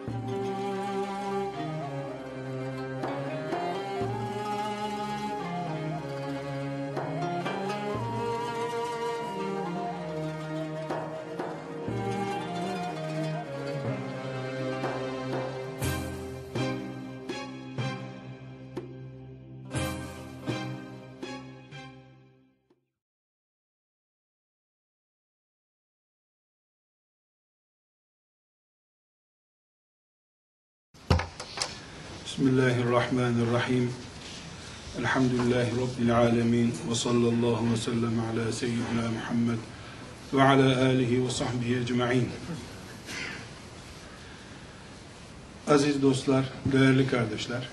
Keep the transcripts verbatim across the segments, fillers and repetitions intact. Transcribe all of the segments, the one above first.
Bismillahirrahmanirrahim. Elhamdülillahi Rabbil alemin. Ve sallallahu ve sellem ala seyyidina Muhammed ve ala alihi ve sahbihi ecma'in. Aziz dostlar, değerli kardeşler,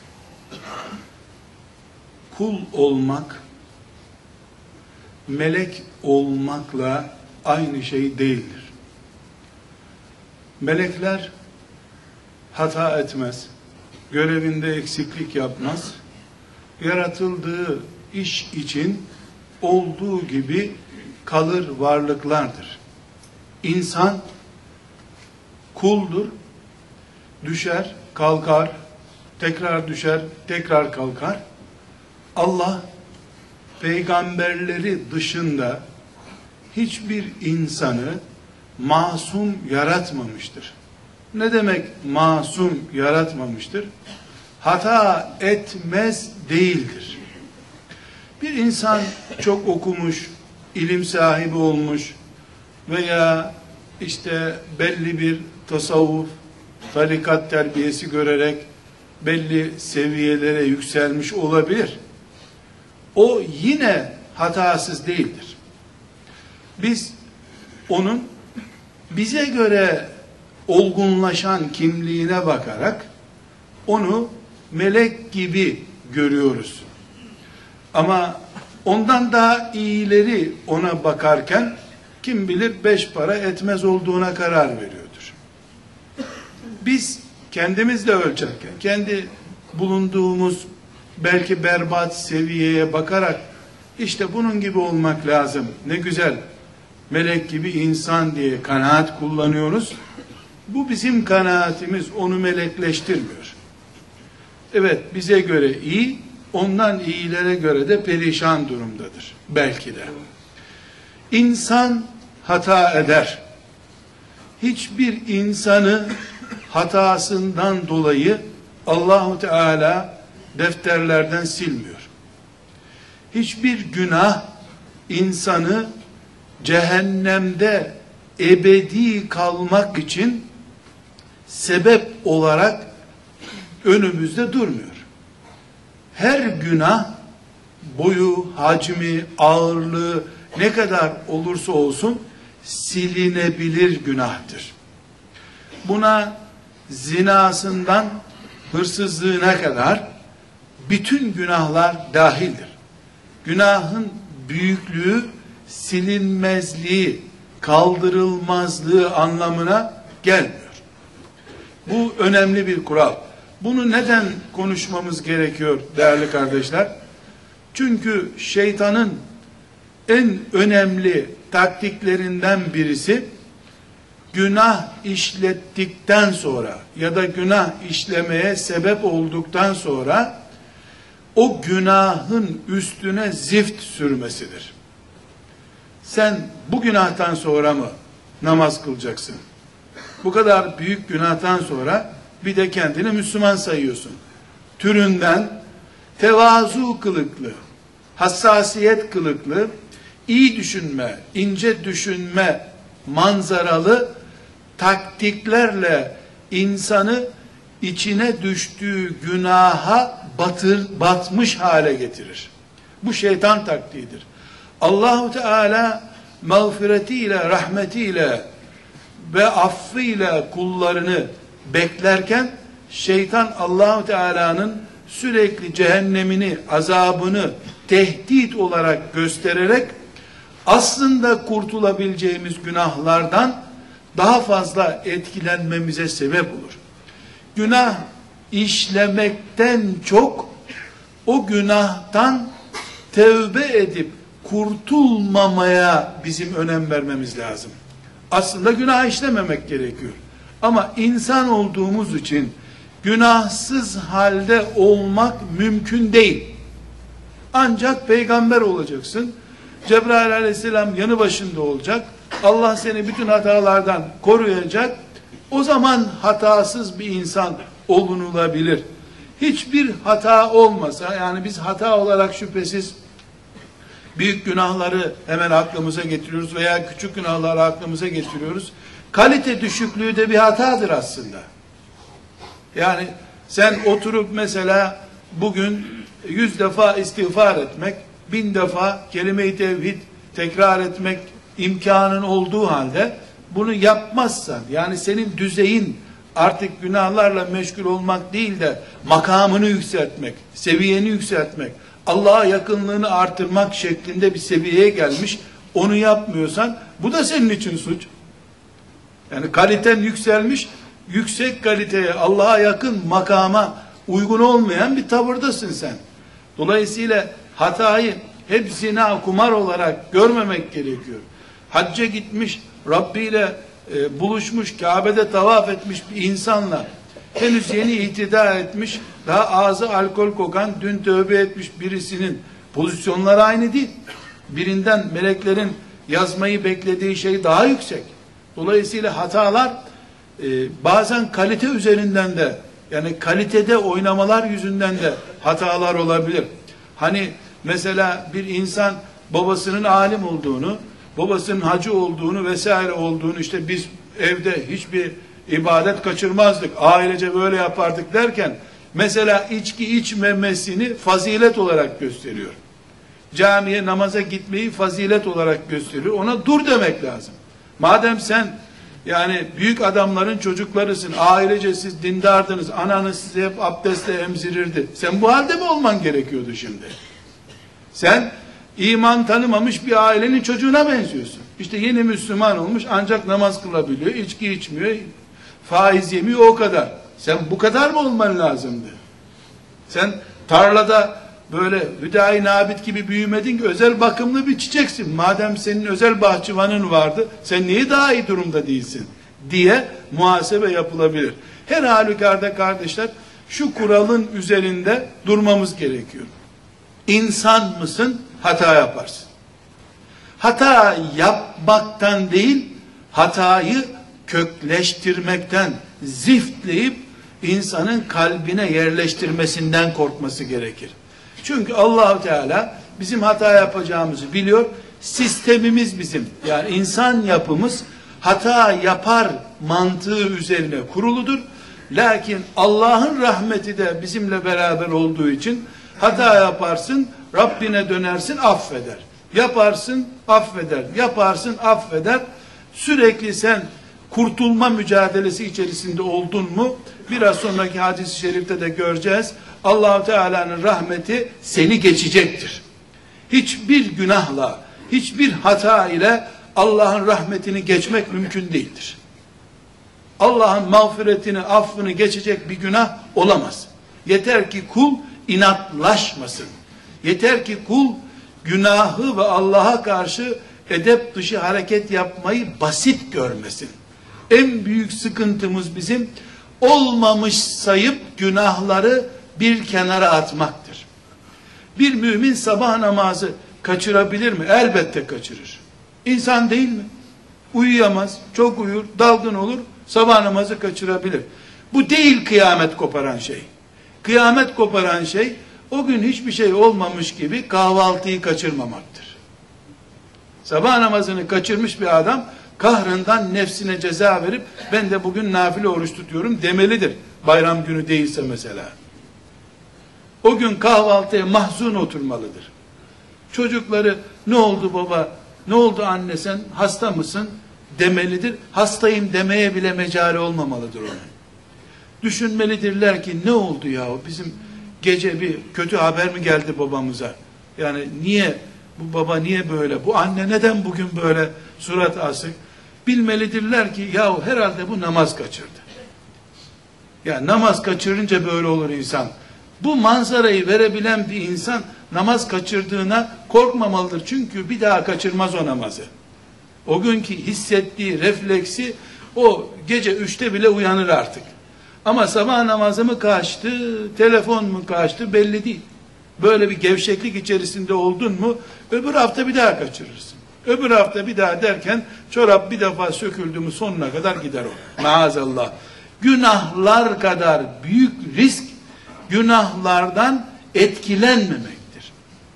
kul olmak, melek olmakla aynı şey değildir. Melekler hata etmez, görevinde eksiklik yapmaz, yaratıldığı iş için olduğu gibi kalır varlıklardır. İnsan kuldur, düşer, kalkar, tekrar düşer, tekrar kalkar. Allah peygamberleri dışında hiçbir insanı masum yaratmamıştır. Ne demek masum yaratmamıştır? Hata etmez değildir. Bir insan çok okumuş, ilim sahibi olmuş veya işte belli bir tasavvuf, tarikat terbiyesi görerek belli seviyelere yükselmiş olabilir. O yine hatasız değildir. Biz onun bize göre olgunlaşan kimliğine bakarak onu melek gibi görüyoruz. Ama ondan daha iyileri ona bakarken kim bilir beş para etmez olduğuna karar veriyordur. Biz kendimizle ölçerken, kendi bulunduğumuz belki berbat seviyeye bakarak işte bunun gibi olmak lazım, ne güzel, melek gibi insan diye kanaat kullanıyoruz. Bu bizim kanaatimiz, onu melekleştirmiyor. Evet, bize göre iyi, ondan iyilere göre de perişan durumdadır. Belki de. İnsan hata eder. Hiçbir insanı hatasından dolayı Allahu Teala defterlerden silmiyor. Hiçbir günah insanı cehennemde ebedi kalmak için sebep olarak önümüzde durmuyor. Her günah boyu, hacmi, ağırlığı ne kadar olursa olsun silinebilir günahtır. Buna zinasından hırsızlığına kadar bütün günahlar dahildir. Günahın büyüklüğü silinmezliği, kaldırılmazlığı anlamına gelmiyor. Bu önemli bir kural. Bunu neden konuşmamız gerekiyor değerli kardeşler? Çünkü şeytanın en önemli taktiklerinden birisi, günah işlettikten sonra ya da günah işlemeye sebep olduktan sonra o günahın üstüne zift sürmesidir. Sen bu günahtan sonra mı namaz kılacaksın? Bu kadar büyük günahtan sonra bir de kendini Müslüman sayıyorsun. Türünden tevazu kılıklı, hassasiyet kılıklı, iyi düşünme, ince düşünme manzaralı taktiklerle insanı içine düştüğü günaha batır, batmış hale getirir. Bu şeytan taktiğidir. Allahu Teala mağfiretiyle, rahmetiyle ve affıyla kullarını beklerken şeytan Allahu Teala'nın sürekli cehennemini, azabını tehdit olarak göstererek aslında kurtulabileceğimiz günahlardan daha fazla etkilenmemize sebep olur. Günah işlemekten çok o günahtan tevbe edip kurtulmamaya bizim önem vermemiz lazım. Aslında günah işlememek gerekiyor. Ama insan olduğumuz için günahsız halde olmak mümkün değil. Ancak peygamber olacaksın. Cebrail aleyhisselam yanı başında olacak. Allah seni bütün hatalardan koruyacak. O zaman hatasız bir insan olunulabilir. Hiçbir hata olmasa, yani biz hata olarak şüphesiz büyük günahları hemen aklımıza getiriyoruz veya küçük günahları aklımıza getiriyoruz. Kalite düşüklüğü de bir hatadır aslında. Yani sen oturup mesela bugün yüz defa istiğfar etmek, bin defa kelime-i tevhid tekrar etmek imkanın olduğu halde bunu yapmazsan, yani senin düzeyin artık günahlarla meşgul olmak değil de makamını yükseltmek, seviyeni yükseltmek, Allah'a yakınlığını artırmak şeklinde bir seviyeye gelmiş, onu yapmıyorsan bu da senin için suç. Yani kaliten yükselmiş, yüksek kaliteye, Allah'a yakın makama uygun olmayan bir tavırdasın sen. Dolayısıyla hatayı hep zina, kumar olarak görmemek gerekiyor. Hacca gitmiş, Rabbi ile e, buluşmuş, Kabe'de tavaf etmiş bir insanla henüz yeni ihtida etmiş, daha ağzı alkol kokan, dün tövbe etmiş birisinin pozisyonları aynı değil. Birinden meleklerin yazmayı beklediği şey daha yüksek. Dolayısıyla hatalar e, bazen kalite üzerinden de, yani kalitede oynamalar yüzünden de hatalar olabilir. Hani mesela bir insan babasının alim olduğunu, babasının hacı olduğunu vesaire olduğunu, işte biz evde hiçbir ibadet kaçırmazdık, ailece böyle yapardık derken mesela içki içmemesini fazilet olarak gösteriyor. Camiye namaza gitmeyi fazilet olarak gösteriyor. Ona dur demek lazım. Madem sen yani büyük adamların çocuklarısın, ailece siz dindardınız, ananız sizi hep abdestle emzirirdi. Sen bu halde mi olman gerekiyordu şimdi? Sen iman tanımamış bir ailenin çocuğuna benziyorsun. İşte yeni Müslüman olmuş, ancak namaz kılabiliyor, içki içmiyor, faiz yemiyor, o kadar. Sen bu kadar mı olman lazımdı? Sen tarlada böyle Hüdayi Nabit gibi büyümedin ki, özel bakımlı bir çiçeksin. Madem senin özel bahçıvanın vardı, sen niye daha iyi durumda değilsin diye muhasebe yapılabilir. Her halükarda kardeşler, şu kuralın üzerinde durmamız gerekiyor. İnsan mısın? Hata yaparsın. Hata yapmaktan değil, hatayı kökleştirmekten, ziftleyip insanın kalbine yerleştirmesinden korkması gerekir. Çünkü Allah-u Teala bizim hata yapacağımızı biliyor. Sistemimiz bizim, yani insan yapımız hata yapar mantığı üzerine kuruludur. Lakin Allah'ın rahmeti de bizimle beraber olduğu için hata yaparsın, Rabbine dönersin, affeder. Yaparsın, affeder. Yaparsın, affeder. Sürekli sen kurtulma mücadelesi içerisinde oldun mu, biraz sonraki hadis-i şerifte de göreceğiz, Allah-u Teala'nın rahmeti seni geçecektir. Hiçbir günahla, hiçbir hata ile Allah'ın rahmetini geçmek mümkün değildir. Allah'ın mağfiretini, affını geçecek bir günah olamaz. Yeter ki kul inatlaşmasın. Yeter ki kul günahı ve Allah'a karşı edep dışı hareket yapmayı basit görmesin. En büyük sıkıntımız bizim olmamış sayıp günahları bir kenara atmaktır. Bir mümin sabah namazı kaçırabilir mi? Elbette kaçırır. İnsan değil mi? Uyuyamaz, çok uyur, dalgın olur, sabah namazı kaçırabilir. Bu değil kıyamet koparan şey. Kıyamet koparan şey, o gün hiçbir şey olmamış gibi kahvaltıyı kaçırmamaktır. Sabah namazını kaçırmış bir adam, kahrından nefsine ceza verip, ben de bugün nafile oruç tutuyorum demelidir. Bayram günü değilse mesela. O gün kahvaltıya mahzun oturmalıdır. Çocukları, ne oldu baba, ne oldu anne, sen hasta mısın demelidir. Hastayım demeye bile mecali olmamalıdır onun. Düşünmelidirler ki, ne oldu ya, bizim gece bir kötü haber mi geldi babamıza? Yani niye, bu baba niye böyle, bu anne neden bugün böyle surat asık? Bilmelidirler ki, yahu herhalde bu namaz kaçırdı. Ya namaz kaçırınca böyle olur insan. Bu manzarayı verebilen bir insan namaz kaçırdığına korkmamalıdır. Çünkü bir daha kaçırmaz o namazı. O günkü hissettiği refleksi O gece üçte bile uyanır artık. Ama sabah namazı mı kaçtı, telefon mu kaçtı belli değil. Böyle bir gevşeklik içerisinde oldun mu, öbür hafta bir daha kaçırırsın. Öbür hafta bir daha derken, çorap bir defa söküldü mü sonuna kadar gider o. Maazallah. Günahlar kadar büyük risk, günahlardan etkilenmemektir.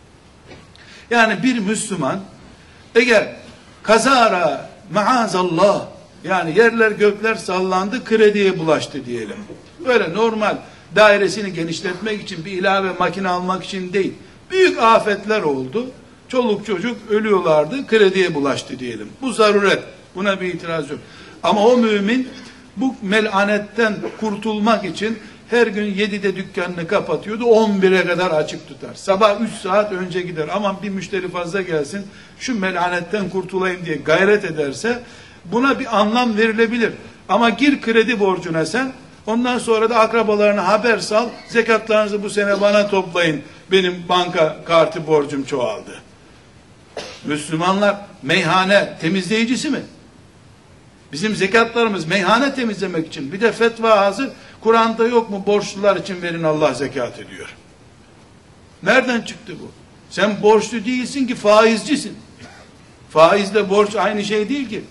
Yani bir Müslüman, eğer kazara, maazallah, yani yerler gökler sallandı, krediye bulaştı diyelim. Böyle normal dairesini genişletmek için, bir ilave makine almak için değil. Büyük afetler oldu. Çoluk çocuk ölüyorlardı, krediye bulaştı diyelim. Bu zaruret. Buna bir itiraz yok. Ama o mümin bu melanetten kurtulmak için her gün yedide dükkanını kapatıyordu, on bire kadar açık tutar. Sabah üç saat önce gider. Aman bir müşteri fazla gelsin, şu melanetten kurtulayım diye gayret ederse, buna bir anlam verilebilir. Ama gir kredi borcuna sen, ondan sonra da akrabalarına haber sal, zekatlarınızı bu sene bana toplayın, benim banka kartı borcum çoğaldı. Müslümanlar meyhane temizleyicisi mi? Bizim zekatlarımız meyhane temizlemek için. Bir de fetva hazır, Kur'an'da yok mu borçlular için verin Allah zekat ediyor. Nereden çıktı bu? Sen borçlu değilsin ki, faizcisin. Faizle borç aynı şey değil ki.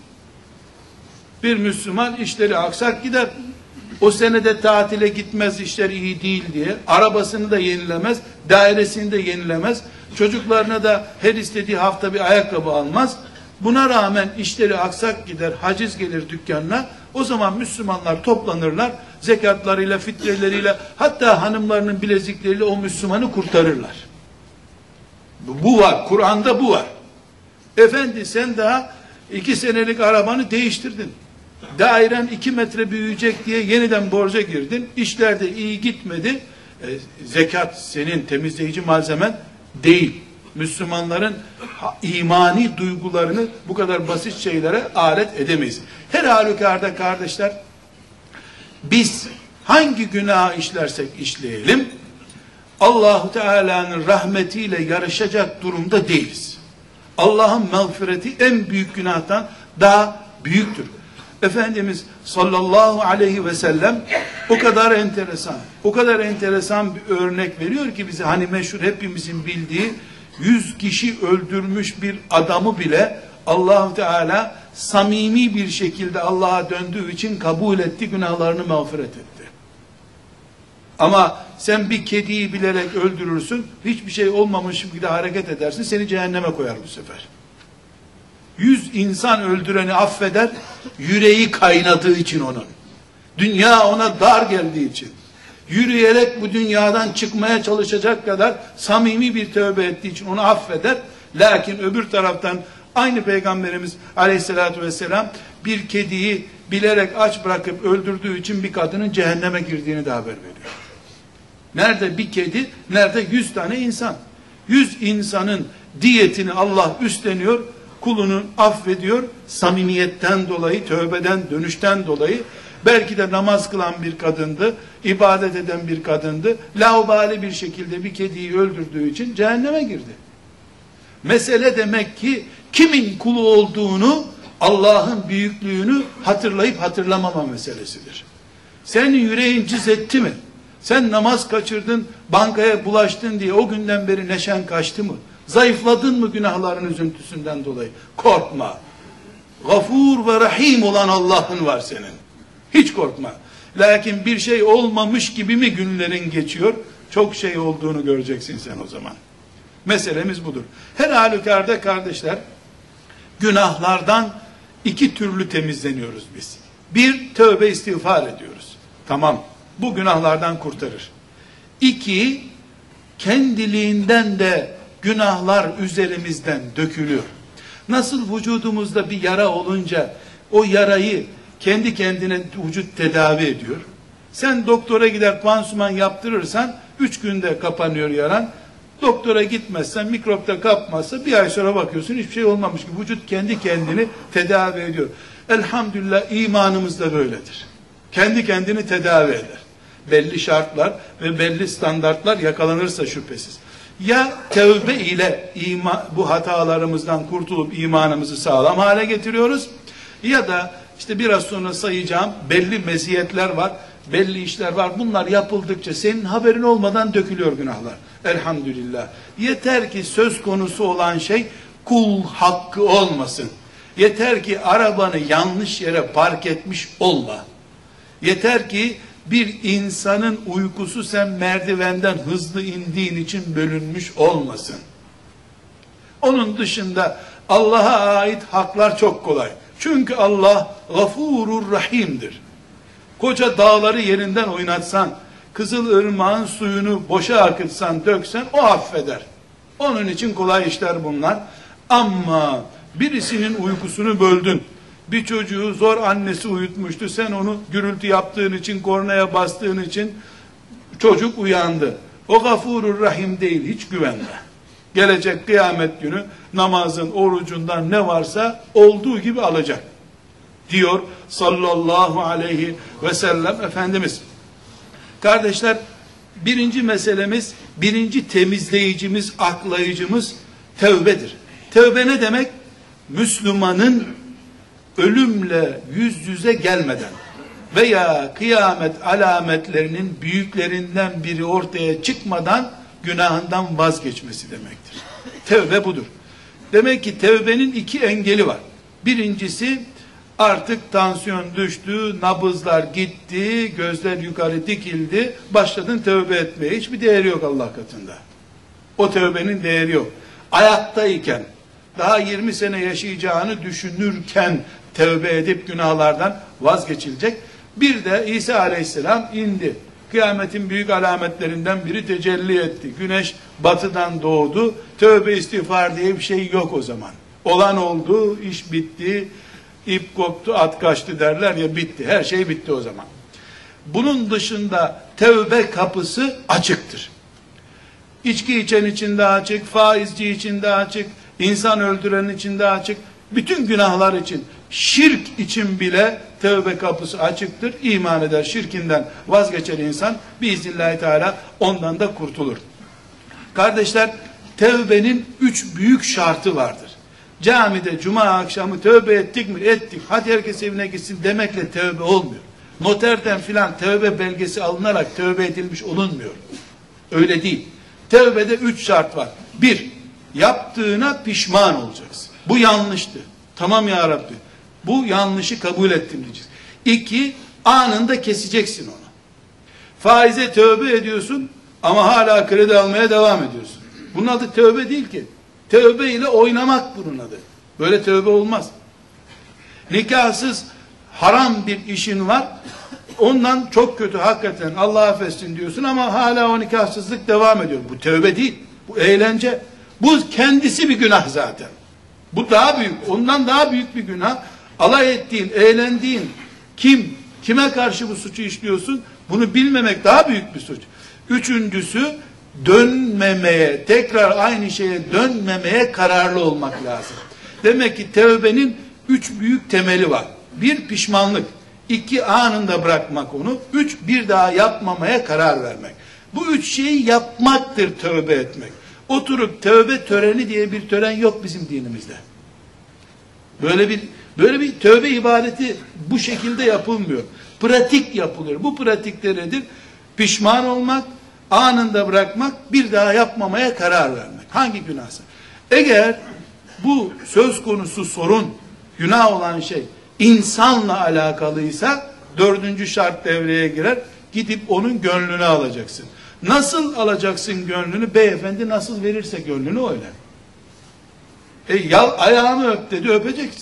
Bir Müslüman işleri aksak gider. O senede tatile gitmez, işler iyi değil diye. Arabasını da yenilemez, dairesini de yenilemez. Çocuklarına da her istediği hafta bir ayakkabı almaz. Buna rağmen işleri aksak gider, haciz gelir dükkanına. O zaman Müslümanlar toplanırlar, zekatlarıyla, fitreleriyle, hatta hanımlarının bilezikleriyle o Müslümanı kurtarırlar. Bu, bu var, Kur'an'da bu var. Efendi sen daha iki senelik arabanı değiştirdin. Dairen iki metre büyüyecek diye yeniden borca girdin. İşler de iyi gitmedi. E, zekat senin temizleyici malzemen değil. Müslümanların imani duygularını bu kadar basit şeylere alet edemeyiz. Her halükarda kardeşler, biz hangi günah işlersek işleyelim, Allahu Teala'nın rahmetiyle yarışacak durumda değiliz. Allah'ın mağfireti en büyük günahtan daha büyüktür. Efendimiz sallallahu aleyhi ve sellem o kadar enteresan, o kadar enteresan bir örnek veriyor ki bize, hani meşhur hepimizin bildiği, yüz kişi öldürmüş bir adamı bile Allah-u Teala samimi bir şekilde Allah'a döndüğü için kabul etti, günahlarını mağfiret etti. Ama sen bir kediyi bilerek öldürürsün, hiçbir şey olmamış gibi hareket edersin, seni cehenneme koyar bu sefer. Yüz insan öldüreni affeder, yüreği kaynadığı için onun. Dünya ona dar geldiği için. Yürüyerek bu dünyadan çıkmaya çalışacak kadar samimi bir tövbe ettiği için onu affeder. Lakin öbür taraftan aynı Peygamberimiz aleyhissalatü vesselam bir kediyi bilerek aç bırakıp öldürdüğü için bir kadının cehenneme girdiğini de haber veriyor. Nerede bir kedi, nerede yüz tane insan. Yüz insanın diyetini Allah üstleniyor, kulunu affediyor, samimiyetten dolayı, tövbeden, dönüşten dolayı. Belki de namaz kılan bir kadındı, ibadet eden bir kadındı, laubali bir şekilde bir kediyi öldürdüğü için cehenneme girdi. Mesele demek ki kimin kulu olduğunu, Allah'ın büyüklüğünü hatırlayıp hatırlamama meselesidir. Senin yüreğin cız etti mi? Sen namaz kaçırdın, bankaya bulaştın diye o günden beri neşen kaçtı mı? Zayıfladın mı günahların üzüntüsünden dolayı? Korkma. Gafur ve Rahim olan Allah'ın var senin. Hiç korkma. Lakin bir şey olmamış gibi mi günlerin geçiyor? Çok şey olduğunu göreceksin sen o zaman. Meselemiz budur. Her halükarda kardeşler, günahlardan iki türlü temizleniyoruz biz. Bir, tövbe istiğfar ediyoruz. Tamam, bu günahlardan kurtarır. İki, kendiliğinden de günahlar üzerimizden dökülüyor. Nasıl vücudumuzda bir yara olunca o yarayı kendi kendine vücut tedavi ediyor. Sen doktora gider pansuman yaptırırsan üç günde kapanıyor yaran. Doktora gitmezsen, mikropta kapmazsa bir ay sonra bakıyorsun hiçbir şey olmamış gibi vücut kendi kendini tedavi ediyor. Elhamdülillah imanımız da böyledir. Kendi kendini tedavi eder. Belli şartlar ve belli standartlar yakalanırsa şüphesiz. Ya tevbe ile iman, bu hatalarımızdan kurtulup imanımızı sağlam hale getiriyoruz, ya da işte biraz sonra sayacağım belli meziyetler var, belli işler var. Bunlar yapıldıkça senin haberin olmadan dökülüyor günahlar. Elhamdülillah. Yeter ki söz konusu olan şey kul hakkı olmasın. Yeter ki arabanı yanlış yere park etmiş olma. Yeter ki bir insanın uykusu sen merdivenden hızlı indiğin için bölünmüş olmasın. Onun dışında Allah'a ait haklar çok kolay. Çünkü Allah Gafurur Rahim'dir. Koca dağları yerinden oynatsan, Kızılırmağın suyunu boşa akıtsan, döksen o affeder. Onun için kolay işler bunlar. Ama birisinin uykusunu böldün. Bir çocuğu zor annesi uyutmuştu. Sen onu gürültü yaptığın için, kornaya bastığın için çocuk uyandı. O Gafurur Rahim değil, hiç güvenme. Gelecek kıyamet günü namazın, orucundan ne varsa olduğu gibi alacak. Diyor sallallahu aleyhi ve sellem Efendimiz. Kardeşler, birinci meselemiz, birinci temizleyicimiz, aklayıcımız tevbedir. Tevbe ne demek? Müslümanın ölümle yüz yüze gelmeden veya kıyamet alametlerinin büyüklerinden biri ortaya çıkmadan günahından vazgeçmesi demektir. Tevbe budur. Demek ki tevbenin iki engeli var. Birincisi, artık tansiyon düştü, nabızlar gitti, gözler yukarı dikildi, başladın tövbe etmeye. Hiçbir değeri yok Allah katında. O tövbenin değeri yok. Ayaktayken, daha yirmi sene yaşayacağını düşünürken tövbe edip günahlardan vazgeçilecek. Bir de İsa Aleyhisselam indi. Kıyametin büyük alametlerinden biri tecelli etti. Güneş batıdan doğdu. Tövbe istiğfar diye bir şey yok o zaman. Olan oldu, iş bitti, ip koptu, at kaçtı derler ya, bitti. Her şey bitti o zaman. Bunun dışında tövbe kapısı açıktır. İçki içen için de açık, faizci için de açık, insan öldüren için de açık, bütün günahlar için, şirk için bile tövbe kapısı açıktır. İman eder, şirkinden vazgeçer insan, biiznillahü teala ondan da kurtulur. Kardeşler, tövbenin üç büyük şartı vardır. Camide cuma akşamı tövbe ettik mi? Ettik. Hadi herkes evine gitsin demekle tövbe olmuyor. Noterden filan tövbe belgesi alınarak tövbe edilmiş olunmuyor. Öyle değil. Tövbede üç şart var. Bir, yaptığına pişman olacaksın. Bu yanlıştı. Tamam ya Rabbi, bu yanlışı kabul ettim diyeceksin. İki, anında keseceksin onu. Faize tövbe ediyorsun ama hala kredi almaya devam ediyorsun. Bunun adı tövbe değil ki. Tövbe ile oynamak bunun adı. Böyle tövbe olmaz. Nikahsız haram bir işin var. Ondan çok kötü hakikaten, Allah affetsin diyorsun ama hala o nikahsızlık devam ediyor. Bu tövbe değil. Bu eğlence. Bu kendisi bir günah zaten. Bu daha büyük. Ondan daha büyük bir günah. Alay ettiğin, eğlendiğin kim? Kime karşı bu suçu işliyorsun? Bunu bilmemek daha büyük bir suç. Üçüncüsü, dönmemeye, tekrar aynı şeye dönmemeye kararlı olmak lazım. Demek ki tevbenin üç büyük temeli var. Bir, pişmanlık. İki, anında bırakmak onu. Üç, bir daha yapmamaya karar vermek. Bu üç şeyi yapmaktır tövbe etmek. Oturup tövbe töreni diye bir tören yok bizim dinimizde. Böyle bir böyle bir tövbe ibadeti bu şekilde yapılmıyor. Pratik yapılıyor. Bu pratikte nedir? Pişman olmak, anında bırakmak, bir daha yapmamaya karar vermek. Hangi günahsa? Eğer bu söz konusu sorun, günah olan şey insanla alakalıysa dördüncü şart devreye girer. Gidip onun gönlünü alacaksın. Nasıl alacaksın gönlünü? Beyefendi nasıl verirse gönlünü öyle. E, ya, ayağımı öp dedi, öpeceksin.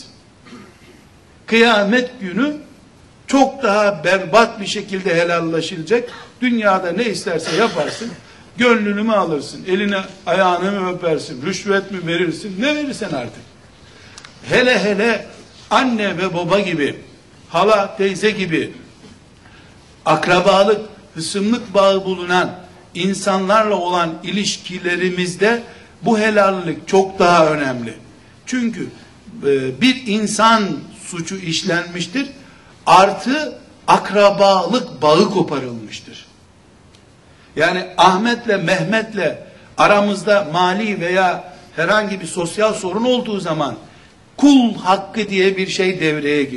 Kıyamet günü çok daha berbat bir şekilde helallaşılacak. Dünyada ne isterse yaparsın. Gönlünü mü alırsın? Eline ayağını mı öpersin? Rüşvet mi verirsin? Ne verirsen artık. Hele hele anne ve baba gibi, hala teyze gibi, akrabalık, hısımlık bağı bulunan insanlarla olan ilişkilerimizde bu helallik çok daha önemli. Çünkü e, bir insan suçu işlenmiştir, artı akrabalık bağı koparılmıştır. Yani Ahmet'le Mehmet'le aramızda mali veya herhangi bir sosyal sorun olduğu zaman kul hakkı diye bir şey devreye giriyor.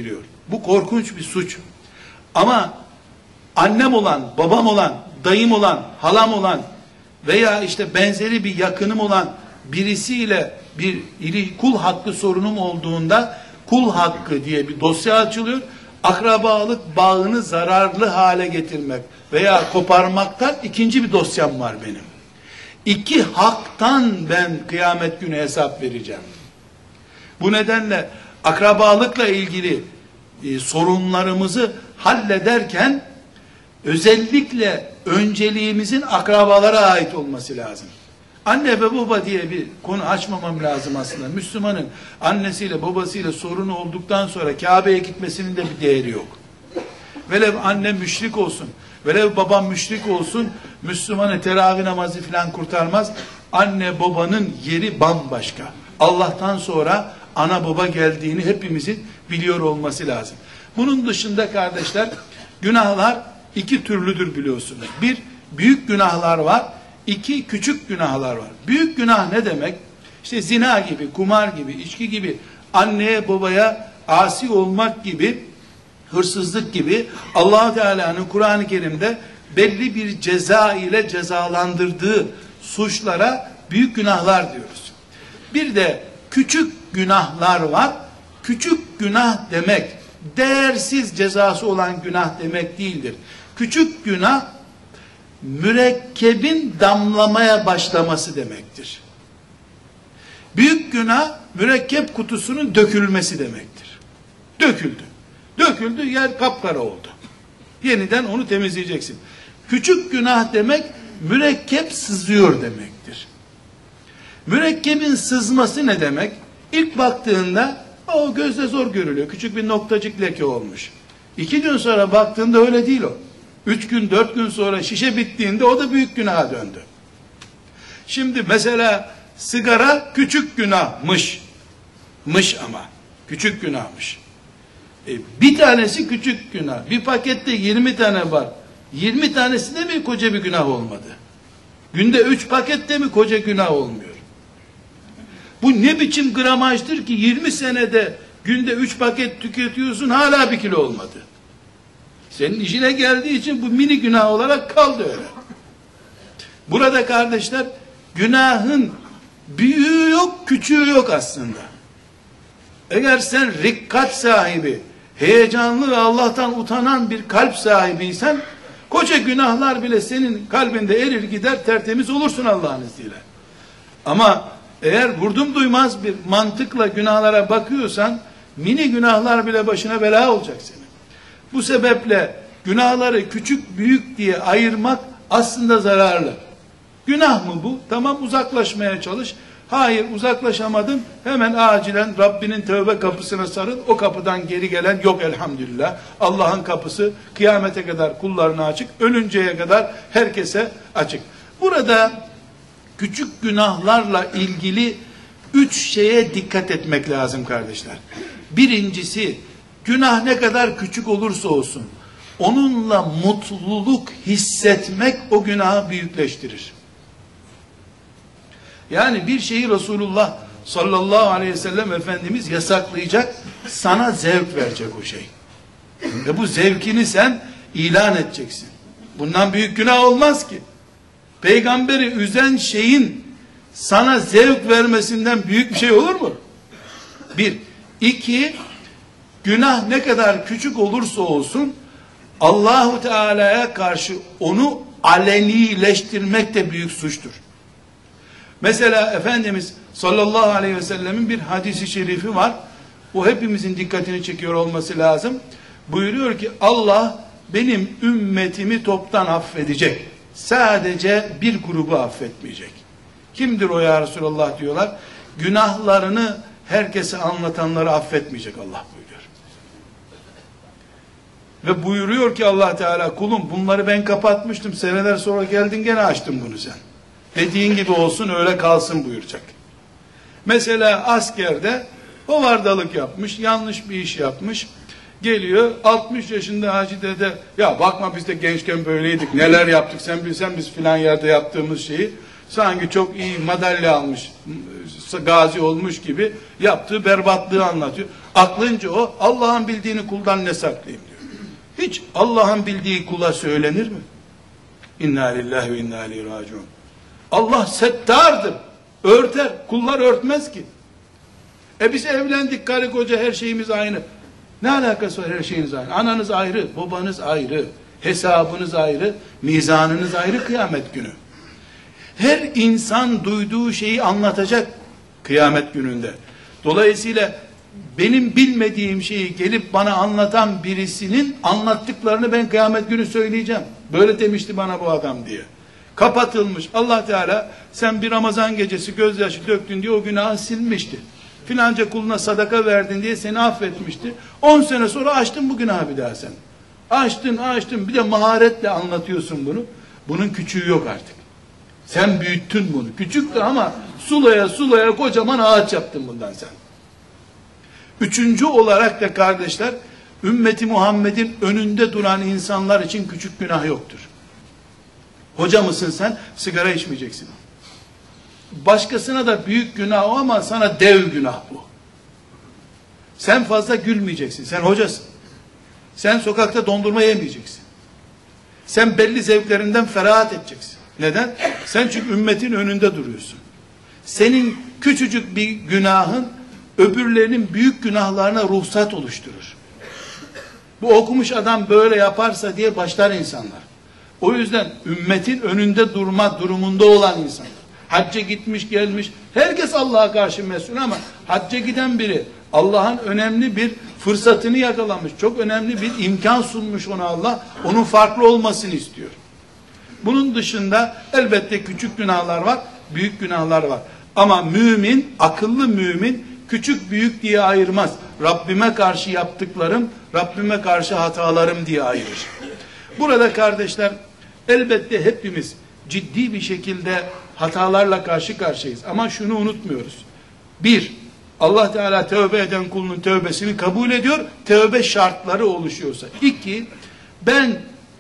Bu korkunç bir suç. Ama annem olan, babam olan, dayım olan, halam olan veya işte benzeri bir yakınım olan birisiyle bir ili, kul hakkı sorunum olduğunda kul hakkı diye bir dosya açılıyor. Akrabalık bağını zararlı hale getirmek veya koparmaktan ikinci bir dosyam var benim. İki haktan ben kıyamet günü hesap vereceğim. Bu nedenle akrabalıkla ilgili e, sorunlarımızı hallederken özellikle önceliğimizin akrabalara ait olması lazım. Anne ve baba diye bir konu açmamam lazım aslında. Müslümanın annesiyle babasıyla sorunu olduktan sonra Kabe'ye gitmesinin de bir değeri yok. Velev anne müşrik olsun, velev babam müşrik olsun, Müslümanı teravih namazı filan kurtarmaz. Anne babanın yeri bambaşka. Allah'tan sonra ana baba geldiğini hepimizin biliyor olması lazım. Bunun dışında kardeşler, günahlar iki türlüdür biliyorsunuz. Bir, büyük günahlar var. İki, küçük günahlar var. Büyük günah ne demek? İşte zina gibi, kumar gibi, içki gibi, anneye babaya asi olmak gibi, hırsızlık gibi, Allah Teala'nın Kur'an-ı Kerim'de belli bir ceza ile cezalandırdığı suçlara büyük günahlar diyoruz. Bir de küçük günahlar var. Küçük günah demek, değersiz cezası olan günah demek değildir. Küçük günah, mürekkebin damlamaya başlaması demektir. Büyük günah, mürekkep kutusunun dökülmesi demektir. Döküldü. Döküldü, yer kapkara oldu. Yeniden onu temizleyeceksin. Küçük günah demek, mürekkep sızıyor demektir. Mürekkebin sızması ne demek? İlk baktığında, o gözle zor görülüyor. Küçük bir noktacık leke olmuş. İki gün sonra baktığında öyle değil o. Üç gün, dört gün sonra şişe bittiğinde o da büyük günaha döndü. Şimdi mesela sigara küçük günahmış. Mış ama. Küçük günahmış. E, bir tanesi küçük günah. Bir pakette yirmi tane var. yirmi tanesi de mi koca bir günah olmadı? Günde üç pakette mi koca günah olmuyor? Bu ne biçim gramajdır ki yirmi senede günde üç paket tüketiyorsun, hala bir kilo olmadı. Senin işine geldiği için bu mini günah olarak kaldı öyle. Burada kardeşler, günahın büyüğü yok, küçüğü yok aslında. Eğer sen rikkat sahibi, heyecanlı ve Allah'tan utanan bir kalp sahibiysen, koca günahlar bile senin kalbinde erir gider, tertemiz olursun Allah'ın izniyle. Ama eğer vurdum duymaz bir mantıkla günahlara bakıyorsan, mini günahlar bile başına bela olacak senin. Bu sebeple günahları küçük büyük diye ayırmak aslında zararlı. Günah mı bu? Tamam, uzaklaşmaya çalış. Hayır, uzaklaşamadın, hemen acilen Rabbinin tövbe kapısına sarıl. O kapıdan geri gelen yok elhamdülillah. Allah'ın kapısı kıyamete kadar kullarına açık, ölünceye kadar herkese açık. Burada küçük günahlarla ilgili üç şeye dikkat etmek lazım kardeşler. Birincisi, günah ne kadar küçük olursa olsun, onunla mutluluk hissetmek o günahı büyükleştirir. Yani bir şeyi Resulullah sallallahu aleyhi ve sellem Efendimiz yasaklayacak, sana zevk verecek o şey. Ve bu zevkini sen ilan edeceksin. Bundan büyük günah olmaz ki. Peygamberi üzen şeyin sana zevk vermesinden büyük bir şey olur mu? Bir. İki, günah ne kadar küçük olursa olsun, Allahu Teala'ya karşı onu alenileştirmek de büyük suçtur. Mesela Efendimiz sallallahu aleyhi ve sellemin bir hadisi şerifi var. O hepimizin dikkatini çekiyor olması lazım. Buyuruyor ki, Allah benim ümmetimi toptan affedecek. Sadece bir grubu affetmeyecek. Kimdir o ya Resulallah diyorlar. Günahlarını herkese anlatanları affetmeyecek Allah buyuruyor. Ve buyuruyor ki Allah Teala, kulum bunları ben kapatmıştım, seneler sonra geldin gene açtım bunu sen. Dediğin gibi olsun, öyle kalsın buyuracak. Mesela askerde hovardalık yapmış, yanlış bir iş yapmış. Geliyor altmış yaşında Hacı dede, ya bakma biz de gençken böyleydik, neler yaptık sen bilsen biz filan yerde yaptığımız şeyi. Sanki çok iyi madalya almış, gazi olmuş gibi yaptığı berbatlığı anlatıyor. Aklınca o, Allah'ın bildiğini kuldan ne saklayayım diyor. Hiç Allah'ın bildiği kula söylenir mi? İnna lillahi ve inna ileyhi raciun. Allah settardır. Örter. Kullar örtmez ki. E biz evlendik, karı koca, her şeyimiz aynı. Ne alakası var her şeyiniz aynı? Ananız ayrı, babanız ayrı, hesabınız ayrı, mizanınız ayrı kıyamet günü. Her insan duyduğu şeyi anlatacak kıyamet gününde. Dolayısıyla benim bilmediğim şeyi gelip bana anlatan birisinin anlattıklarını ben kıyamet günü söyleyeceğim. Böyle demişti bana bu adam diye. Kapatılmış. Allah Teala sen bir Ramazan gecesi gözyaşı döktün diye o günahı silmişti. Filanca kuluna sadaka verdin diye seni affetmişti. on sene sonra açtın bu günahı bir daha sen. Açtın açtın bir de maharetle anlatıyorsun bunu. Bunun küçüğü yok artık. Sen büyüttün bunu. Küçüktü ama sulaya sulaya kocaman ağaç yaptın bundan sen. Üçüncü olarak da kardeşler, ümmeti Muhammed'in önünde duran insanlar için küçük günah yoktur. Hoca mısın sen? Sigara içmeyeceksin. Başkasına da büyük günah o ama sana dev günah bu. Sen fazla gülmeyeceksin. Sen hocasın. Sen sokakta dondurma yemeyeceksin. Sen belli zevklerinden ferahat edeceksin. Neden? Sen çünkü ümmetin önünde duruyorsun. Senin küçücük bir günahın öbürlerinin büyük günahlarına ruhsat oluşturur. Bu okumuş adam böyle yaparsa diye başlar insanlar. O yüzden ümmetin önünde durma durumunda olan insanlar. Hacca gitmiş gelmiş. Herkes Allah'a karşı mesul ama hacca giden biri Allah'ın önemli bir fırsatını yakalamış. Çok önemli bir imkan sunmuş ona Allah. Onun farklı olmasını istiyor. Bunun dışında elbette küçük günahlar var, büyük günahlar var. Ama mümin, akıllı mümin küçük büyük diye ayırmaz. Rabbime karşı yaptıklarım, Rabbime karşı hatalarım diye ayırır. Burada kardeşler, elbette hepimiz ciddi bir şekilde hatalarla karşı karşıyayız. Ama şunu unutmuyoruz. Bir, Allah Teala tövbe eden kulunun tövbesini kabul ediyor. Tövbe şartları oluşuyorsa. İki, ben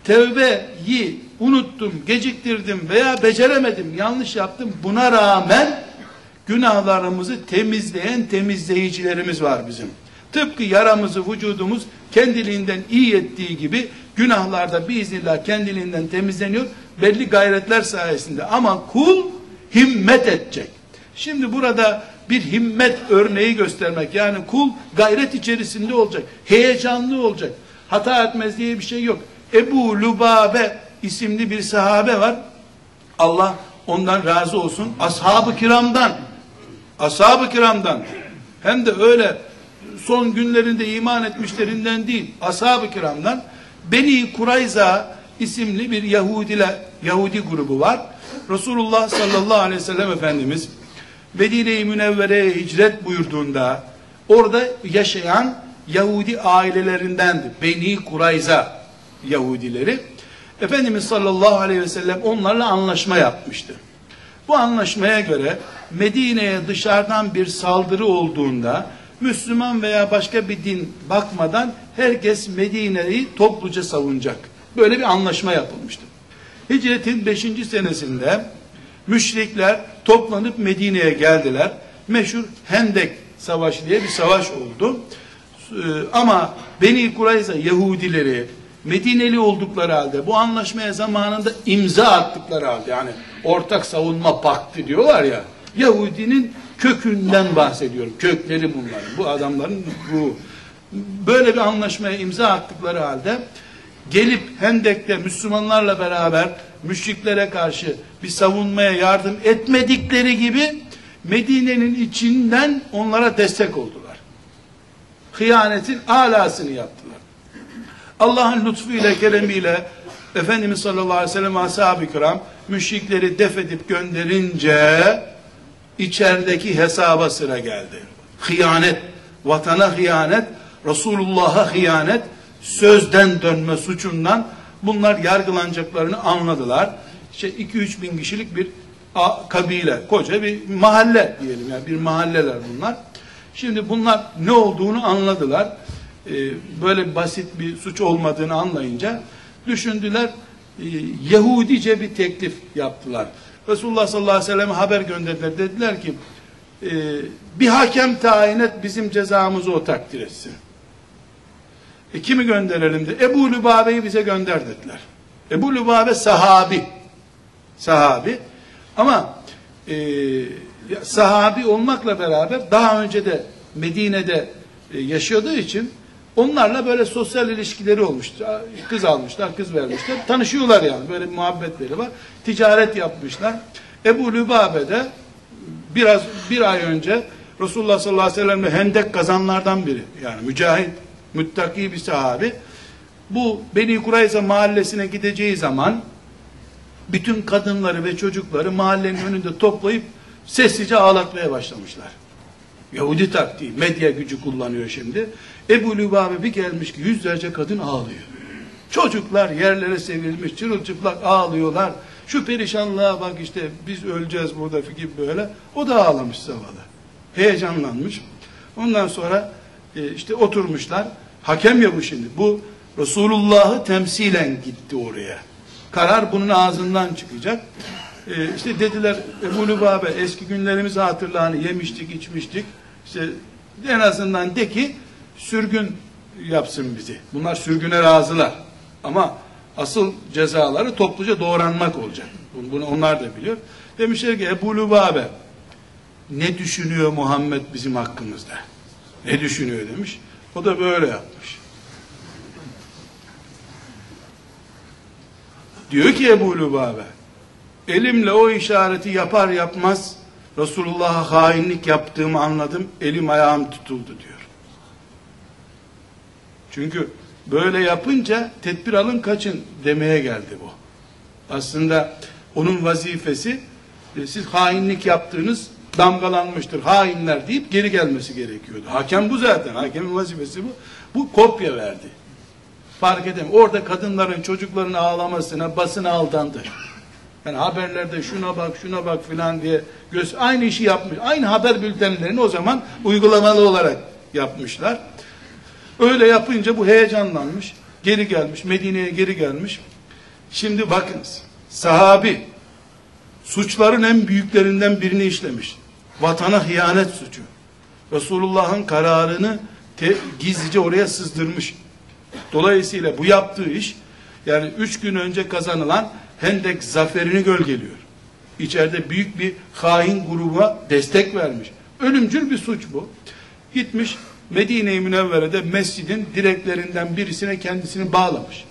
tövbeyi unuttum, geciktirdim veya beceremedim, yanlış yaptım. Buna rağmen günahlarımızı temizleyen temizleyicilerimiz var bizim. Tıpkı yaramızı vücudumuz kendiliğinden iyi ettiği gibi günahlarda biiznillah kendiliğinden temizleniyor. Belli gayretler sayesinde. Ama kul himmet edecek. Şimdi burada bir himmet örneği göstermek. Yani kul gayret içerisinde olacak. Heyecanlı olacak. Hata etmez diye bir şey yok. Ebu Lübabe isimli bir sahabe var. Allah ondan razı olsun. Ashab-ı kiramdan. Ashab-ı kiramdan. Hem de öyle son günlerinde iman etmişlerinden değil. Ashab-ı kiramdan. Beni Kurayza isimli bir Yahudiler, Yahudi grubu var. Resulullah sallallahu aleyhi ve sellem Efendimiz Medine-i Münevvere'ye hicret buyurduğunda orada yaşayan Yahudi ailelerindendi. Beni Kurayza Yahudileri. Efendimiz sallallahu aleyhi ve sellem onlarla anlaşma yapmıştı. Bu anlaşmaya göre Medine'ye dışarıdan bir saldırı olduğunda Müslüman veya başka bir din bakmadan herkes Medine'yi topluca savunacak. Böyle bir anlaşma yapılmıştı. Hicretin beşinci senesinde müşrikler toplanıp Medine'ye geldiler. Meşhur Hendek Savaşı diye bir savaş oldu. Ee, ama Beni Kurayza Yahudileri Medineli oldukları halde bu anlaşmaya zamanında imza attıkları halde yani ortak savunma paktı diyorlar ya, Yahudinin kökünden bahsediyorum. Kökleri bunların. Bu adamların bu böyle bir anlaşmaya imza attıkları halde gelip Hendek'te Müslümanlarla beraber müşriklere karşı bir savunmaya yardım etmedikleri gibi Medine'nin içinden onlara destek oldular. Hıyanetin alasını yaptılar. Allah'ın lütfuyla, keremiyle Efendimiz sallallahu aleyhi ve sellem ashab-ı kiram müşrikleri def edip gönderince içerideki hesaba sıra geldi. Hıyanet, vatana hıyanet, Resulullah'a hıyanet, sözden dönme suçundan bunlar yargılanacaklarını anladılar. İşte iki üç bin kişilik bir kabile, koca bir mahalle diyelim yani bir mahalleler bunlar. Şimdi bunlar ne olduğunu anladılar. Ee, böyle basit bir suç olmadığını anlayınca düşündüler, Yahudice bir teklif yaptılar. Resulullah sallallahu aleyhi ve sellem'e haber gönderdiler. Dediler ki e, bir hakem tayin et, bizim cezamızı o takdir etsin. E, kimi gönderelim de Ebu Lübabe'yi bize gönder dediler. Ebu Lübabe sahabi. Sahabi. Ama e, sahabi olmakla beraber daha önce de Medine'de e, yaşadığı için onlarla böyle sosyal ilişkileri olmuştu. Kız almışlar, kız vermişler. Tanışıyorlar yani. Böyle bir muhabbetleri var. Ticaret yapmışlar. Ebu Lübabe de biraz bir ay önce Resulullah sallallahu aleyhi ve sellem'le hendek kazanlardan biri. Yani mücahit, müttaki bir sahabi. Bu Beni Kurayza mahallesine gideceği zaman bütün kadınları ve çocukları mahallenin önünde toplayıp sessizce ağlatmaya başlamışlar. Yahudi taktiği, medya gücü kullanıyor şimdi. Ebu Lübabe bir gelmiş ki yüzlerce kadın ağlıyor. Çocuklar yerlere sevilmiş, çırılçıplak ağlıyorlar. Şu perişanlığa bak işte, biz öleceğiz burada gibi böyle. O da ağlamış zavallı. Heyecanlanmış. Ondan sonra e, işte oturmuşlar. Hakem ya bu şimdi. Bu Resulullah'ı temsilen gitti oraya. Karar bunun ağzından çıkacak. Ee, işte dediler Ebu Lübabe, eski günlerimizi hatırla, hani yemiştik içmiştik. İşte en azından de ki sürgün yapsın bizi. Bunlar sürgüne razılar. Ama asıl cezaları topluca doğranmak olacak. Bunu, bunu onlar da biliyor. Demişler ki Ebu Lübabe, ne düşünüyor Muhammed bizim hakkımızda? Ne düşünüyor demiş. O da böyle yapmış. Diyor ki Ebu Lübabe, elimle o işareti yapar yapmaz Resulullah'a hainlik yaptığımı anladım, elim ayağım tutuldu diyor. Çünkü böyle yapınca tedbir alın kaçın demeye geldi bu. Aslında onun vazifesi, siz hainlik yaptığınız damgalanmıştır, hainler deyip geri gelmesi gerekiyordu. Hakem bu zaten, hakemin vazifesi bu. Bu kopya verdi. Fark edemem. Orada kadınların, çocukların ağlamasına basın aldandı. Yani haberlerde şuna bak, şuna bak filan diye göz aynı işi yapmış. Aynı haber bültenlerini o zaman uygulamalı olarak yapmışlar. Öyle yapınca bu heyecanlanmış, geri gelmiş, Medine'ye geri gelmiş. Şimdi bakınız, sahabi suçların en büyüklerinden birini işlemiş. Vatana hıyanet suçu. Resulullah'ın kararını te, gizlice oraya sızdırmış. Dolayısıyla bu yaptığı iş, yani üç gün önce kazanılan Hendek zaferini gölgeliyor. İçeride büyük bir hain gruba destek vermiş. Ölümcül bir suç bu. Gitmiş Medine-i Münevvere'de mescidin direklerinden birisine kendisini bağlamış.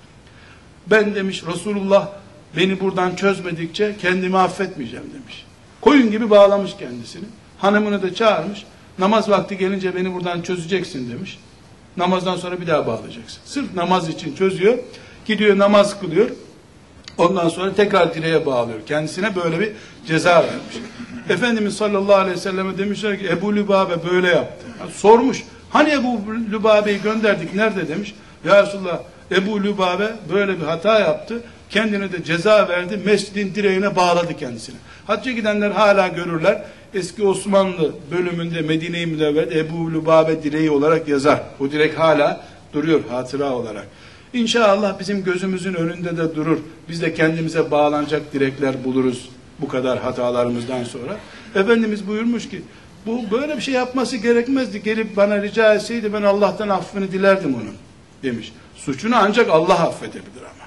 Ben demiş Resulullah beni buradan çözmedikçe kendimi affetmeyeceğim demiş. Koyun gibi bağlamış kendisini. Hanımını da çağırmış. Namaz vakti gelince beni buradan çözeceksin demiş. Namazdan sonra bir daha bağlayacaksın. Sırf namaz için çözüyor. Gidiyor namaz kılıyor. Ondan sonra tekrar direğe bağlıyor. Kendisine böyle bir ceza vermiş. Efendimiz sallallahu aleyhi ve selleme demişler ki Ebu Lübabe böyle yaptı. Yani sormuş. Hani Ebu Lübabe'yi gönderdik nerede demiş. Ya Resulullah Ebu Lübabe böyle bir hata yaptı. Kendine de ceza verdi. Mescidin direğine bağladı kendisini. Hacca gidenler hala görürler. Eski Osmanlı bölümünde Medine-i Münevvere'de Ebu Lübabe direği olarak yazar. O direk hala duruyor hatıra olarak. İnşallah bizim gözümüzün önünde de durur. Biz de kendimize bağlanacak direkler buluruz bu kadar hatalarımızdan sonra. Efendimiz buyurmuş ki bu böyle bir şey yapması gerekmezdi. Gelip bana rica etseydi ben Allah'tan affını dilerdim onun demiş. Suçunu ancak Allah affedebilir ama.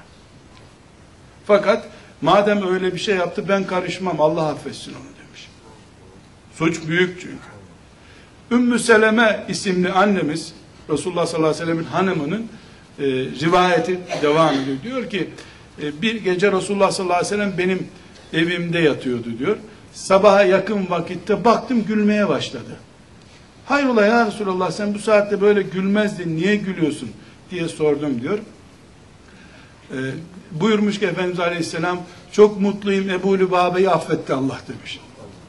Fakat madem öyle bir şey yaptı ben karışmam, Allah affetsin onu demiş. Suç büyük çünkü. Ümmü Seleme isimli annemiz Resulullah sallallahu aleyhi ve sellem'in hanımının e, rivayeti devam ediyor. Diyor ki e, bir gece Resulullah sallallahu aleyhi ve sellem benim evimde yatıyordu diyor. Sabaha yakın vakitte baktım gülmeye başladı. Hayrola ya Resulullah sen bu saatte böyle gülmezdin, niye gülüyorsun diye sordum diyor. E, buyurmuş ki Efendimiz aleyhisselam çok mutluyum Ebu Lübabe'yi affetti Allah demiş.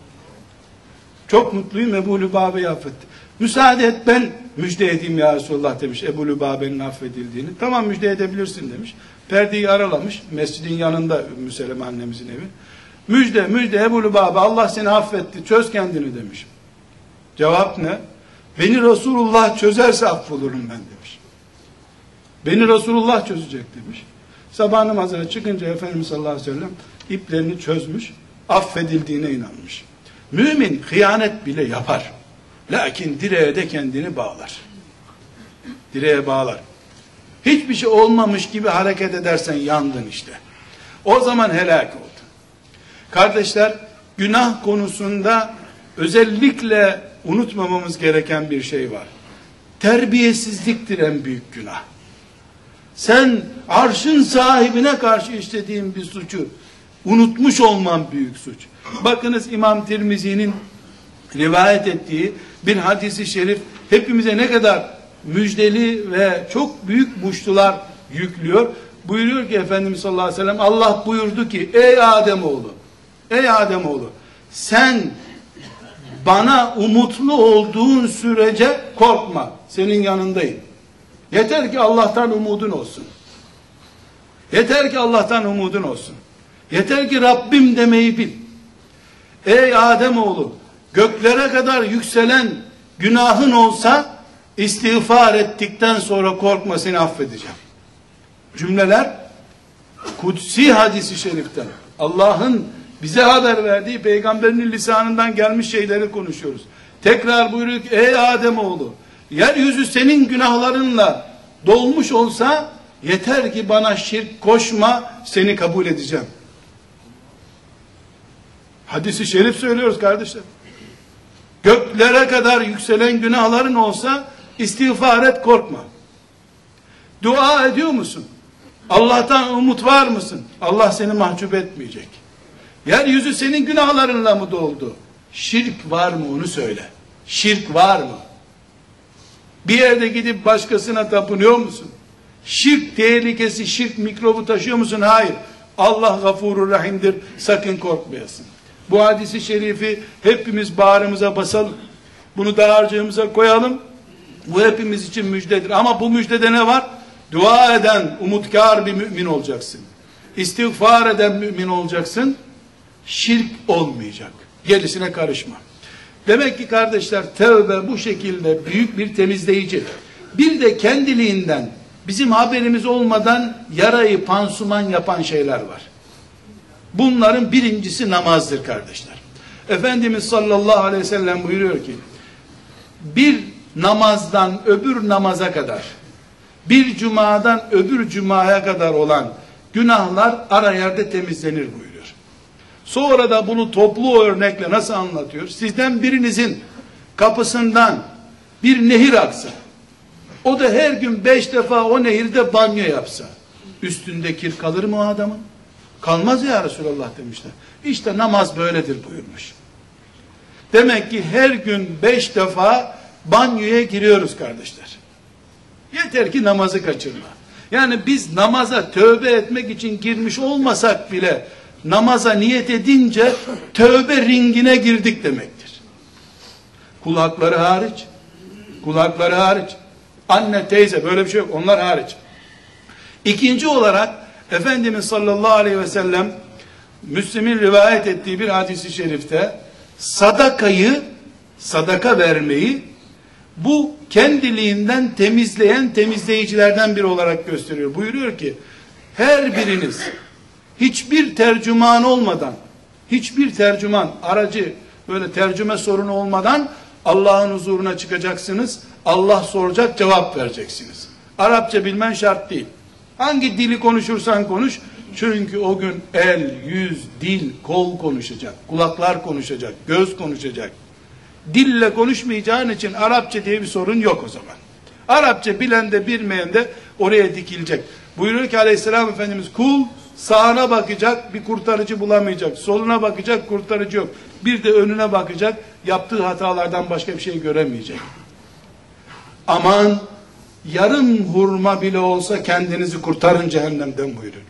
Çok mutluyum Ebu Lübabe'yi affetti. Müsaade et ben müjde edeyim ya Resulullah demiş Ebu Lübabe'nin affedildiğini. Tamam müjde edebilirsin demiş. Perdeyi aralamış. Mescidin yanında Ümmü Seleme annemizin evi. Müjde müjde Ebu Lübabe Allah seni affetti. Çöz kendini demiş. Cevap ne? Beni Resulullah çözerse affolurum ben demiş. Beni Resulullah çözecek demiş. Sabah namazına çıkınca Efendimiz sallallahu aleyhi ve sellem iplerini çözmüş, affedildiğine inanmış. Mümin hıyanet bile yapar. Lakin direğe de kendini bağlar. Direğe bağlar. Hiçbir şey olmamış gibi hareket edersen yandın işte. O zaman helak oldun. Kardeşler, günah konusunda özellikle unutmamamız gereken bir şey var. Terbiyesizliktir en büyük günah. Sen arşın sahibine karşı işlediğin bir suçu unutmuş olman büyük suç. Bakınız İmam Tirmizi'nin rivayet ettiği bir hadisi şerif hepimize ne kadar müjdeli ve çok büyük muştular yüklüyor. Buyuruyor ki Efendimiz sallallahu aleyhi ve sellem, Allah buyurdu ki, ey Ademoğlu, ey Ademoğlu, sen bana umutlu olduğun sürece korkma, senin yanındayım. Yeter ki Allah'tan umudun olsun. Yeter ki Allah'tan umudun olsun. Yeter ki Rabbim demeyi bil. Ey Ademoğlu, göklere kadar yükselen günahın olsa istiğfar ettikten sonra korkma, seni affedeceğim. Cümleler kutsi hadisi şeriften, Allah'ın bize haber verdiği peygamberinin lisanından gelmiş şeyleri konuşuyoruz. Tekrar buyuruyor ki, ey Ademoğlu, yeryüzü senin günahlarınla dolmuş olsa yeter ki bana şirk koşma, seni kabul edeceğim. Hadisi şerif söylüyoruz kardeşler. Göklere kadar yükselen günahların olsa istiğfar et, korkma. Dua ediyor musun? Allah'tan umut var mısın? Allah seni mahcup etmeyecek. Yeryüzü senin günahlarınla mı doldu? Şirk var mı onu söyle. Şirk var mı? Bir yerde gidip başkasına tapınıyor musun? Şirk tehlikesi, şirk mikrobu taşıyor musun? Hayır. Allah gafurur rahimdir. Sakın korkmayasın. Bu hadisi şerifi hepimiz bağrımıza basalım. Bunu dağarcığımıza koyalım. Bu hepimiz için müjdedir. Ama bu müjdede ne var? Dua eden, umutkar bir mümin olacaksın. İstiğfar eden mümin olacaksın. Şirk olmayacak. Gerisine karışma. Demek ki kardeşler, tevbe bu şekilde büyük bir temizleyici. Bir de kendiliğinden bizim haberimiz olmadan yarayı pansuman yapan şeyler var. Bunların birincisi namazdır kardeşler. Efendimiz sallallahu aleyhi ve sellem buyuruyor ki, bir namazdan öbür namaza kadar, bir cumadan öbür cumaya kadar olan günahlar ara yerde temizlenir buyuruyor. Sonra da bunu toplu örnekle nasıl anlatıyor? Sizden birinizin kapısından bir nehir aksa, o da her gün beş defa o nehirde banyo yapsa, üstünde kir kalır mı o adamın? Kalmaz ya Resulallah demişler. İşte namaz böyledir buyurmuş. Demek ki her gün beş defa banyoya giriyoruz kardeşler. Yeter ki namazı kaçırma. Yani biz namaza tövbe etmek için girmiş olmasak bile namaza niyet edince tövbe ringine girdik demektir. Kulakları hariç, kulakları hariç, anne, teyze böyle bir şey yok, onlar hariç. İkinci olarak Efendimiz sallallahu aleyhi ve sellem Müslim'in rivayet ettiği bir hadisi şerifte sadakayı, sadaka vermeyi bu kendiliğinden temizleyen temizleyicilerden biri olarak gösteriyor. Buyuruyor ki, her biriniz hiçbir tercüman olmadan, hiçbir tercüman, aracı, böyle tercüme sorunu olmadan Allah'ın huzuruna çıkacaksınız. Allah soracak, cevap vereceksiniz. Arapça bilmen şart değil. Hangi dili konuşursan konuş. Çünkü o gün el, yüz, dil, kol konuşacak. Kulaklar konuşacak. Göz konuşacak. Dille konuşmayacağın için Arapça diye bir sorun yok o zaman. Arapça bilen de bilmeyen de oraya dikilecek. Buyuruyor ki aleyhisselam Efendimiz, kul sağına bakacak, bir kurtarıcı bulamayacak. Soluna bakacak, kurtarıcı yok. Bir de önüne bakacak, yaptığı hatalardan başka bir şey göremeyecek. Aman, yarım hurma bile olsa kendinizi kurtarın cehennemden buyurun.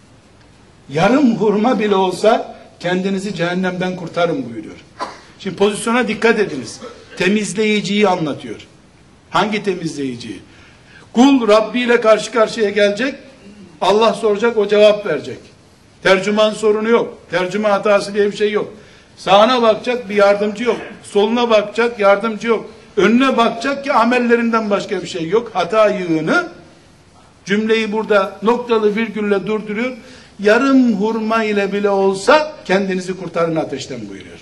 Yarım hurma bile olsa kendinizi cehennemden kurtarın buyuruyor. Şimdi pozisyona dikkat ediniz. Temizleyiciyi anlatıyor. Hangi temizleyiciyi? Kul Rabbi ile karşı karşıya gelecek. Allah soracak, o cevap verecek. Tercüman sorunu yok. Tercüme hatası diye bir şey yok. Sağına bakacak, bir yardımcı yok. Soluna bakacak, yardımcı yok. Önüne bakacak ki amellerinden başka bir şey yok. Hata yığını Cümleyi burada noktalı virgülle durduruyor. Yarım hurma ile bile olsa kendinizi kurtarın ateşten buyuruyor.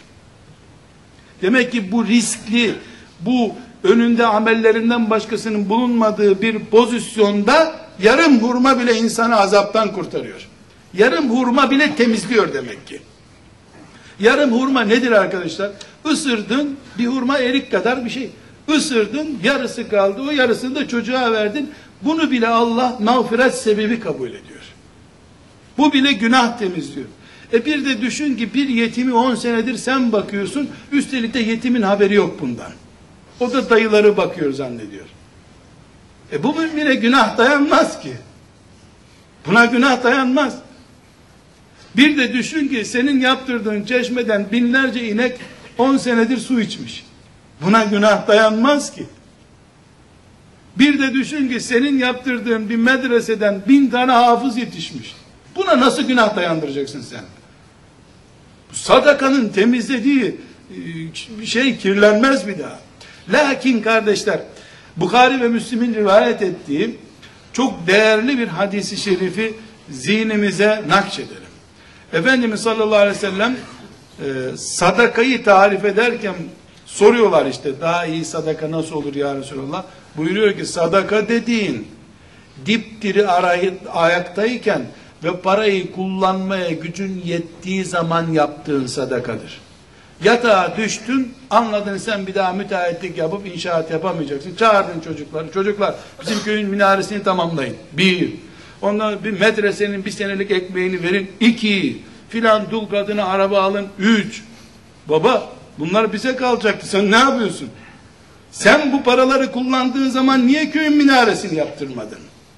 Demek ki bu riskli, bu önünde amellerinden başkasının bulunmadığı bir pozisyonda yarım hurma bile insanı azaptan kurtarıyor. Yarım hurma bile temizliyor demek ki. Yarım hurma nedir arkadaşlar? Isırdın, bir hurma erik kadar bir şey. Isırdın, yarısı kaldı, o yarısını da çocuğa verdin. Bunu bile Allah mağfiret sebebi kabul ediyor. Bu bile günah temizliyor. E bir de düşün ki bir yetimi on senedir sen bakıyorsun, üstelik de yetimin haberi yok bundan. O da dayıları bakıyor zannediyor. E bu mümine günah dayanmaz ki. Buna günah dayanmaz. Bir de düşün ki senin yaptırdığın çeşmeden binlerce inek on senedir su içmiş. Buna günah dayanmaz ki. Bir de düşün ki senin yaptırdığın bir medreseden bin tane hafız yetişmiş. Buna nasıl günah dayandıracaksın sen? Sadakanın temizlediği bir şey kirlenmez bir daha. Lakin kardeşler, Bukhari ve Müslim'in rivayet ettiği çok değerli bir hadisi şerifi zihnimize nakşedelim. Efendimiz sallallahu aleyhi ve sellem e, sadakayı tarif ederken soruyorlar işte, daha iyi sadaka nasıl olur ya Resulallah? Buyuruyor ki sadaka dediğin dipdiri arayı, ayaktayken ve parayı kullanmaya gücün yettiği zaman yaptığın sadakadır. Yatağa düştün, anladın sen bir daha müteahhitlik yapıp inşaat yapamayacaksın. Çağırdın çocukları. Çocuklar bizim köyün minaresini tamamlayın. Bir. Ondan bir medresenin bir senelik ekmeğini verin. İki. Filan dul kadına araba alın. Üç. Baba bunlar bize kalacaktı. Sen ne yapıyorsun? Sen bu paraları kullandığın zaman niye köyün minaresini yaptırmadın?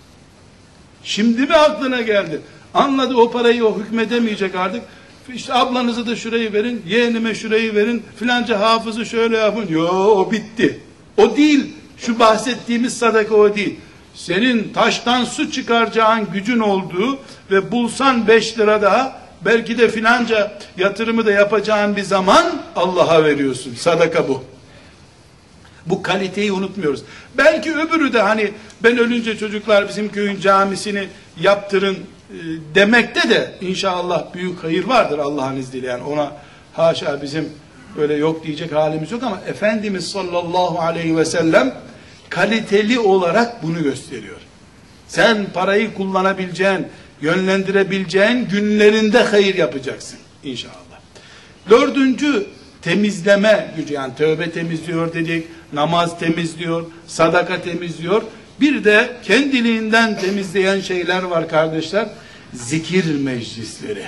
Şimdi mi aklına geldi? Anladı o parayı o hükmedemeyecek artık. İşte ablanızı da şurayı verin, yeğenime şurayı verin, filanca hafızı şöyle yapın. Yo o bitti. O değil. Şu bahsettiğimiz sadaka o değil. Senin taştan su çıkaracağın gücün olduğu ve bulsan beş lira daha, belki de filanca yatırımı da yapacağın bir zaman Allah'a veriyorsun. Sadaka bu. Bu kaliteyi unutmuyoruz. Belki öbürü de hani ben ölünce çocuklar bizim köyün camisini yaptırın demekte de inşallah büyük hayır vardır Allah'ın izniyle. Yani ona haşa bizim böyle yok diyecek halimiz yok ama Efendimiz sallallahu aleyhi ve sellem kaliteli olarak bunu gösteriyor. Sen parayı kullanabileceğin, yönlendirebileceğin günlerinde hayır yapacaksın inşallah. Dördüncü temizleme gücü, yani tövbe temizliyor dedik, namaz temizliyor, sadaka temizliyor. Bir de kendiliğinden temizleyen şeyler var kardeşler. Zikir meclisleri.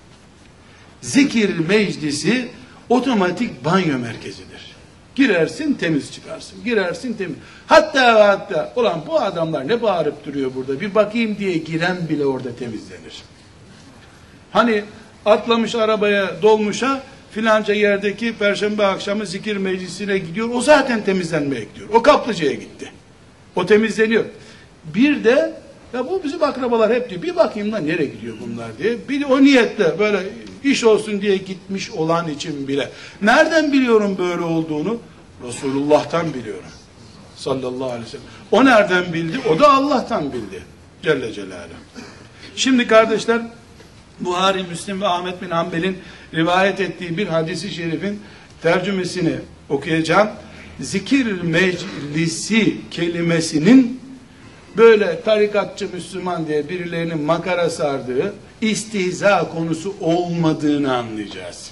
Zikir meclisi otomatik banyo merkezidir. Girersin temiz çıkarsın. Girersin temiz. Hatta hatta ulan bu adamlar ne bağırıp duruyor burada bir bakayım diye giren bile orada temizlenir. Hani atlamış arabaya dolmuşa filanca yerdeki perşembe akşamı zikir meclisine gidiyor. O zaten temizlenmeye gidiyor. O kaplıcaya gitti. O temizleniyor. Bir de ya bu bizim akrabalar hep diyor. Bir bakayım da nereye gidiyor bunlar diye. Bir de o niyetle böyle iş olsun diye gitmiş olan için bile. Nereden biliyorum böyle olduğunu? Resulullah'tan biliyorum. Sallallahu aleyhi ve sellem. O nereden bildi? O da Allah'tan bildi. Celle Celaluhu. Şimdi kardeşler, Buhari, Müslim ve Ahmet bin Hanbel'in rivayet ettiği bir hadisi şerifin tercümesini okuyacağım. Zikir meclisi kelimesinin böyle tarikatçı Müslüman diye birilerinin makara sardığı istihza konusu olmadığını anlayacağız.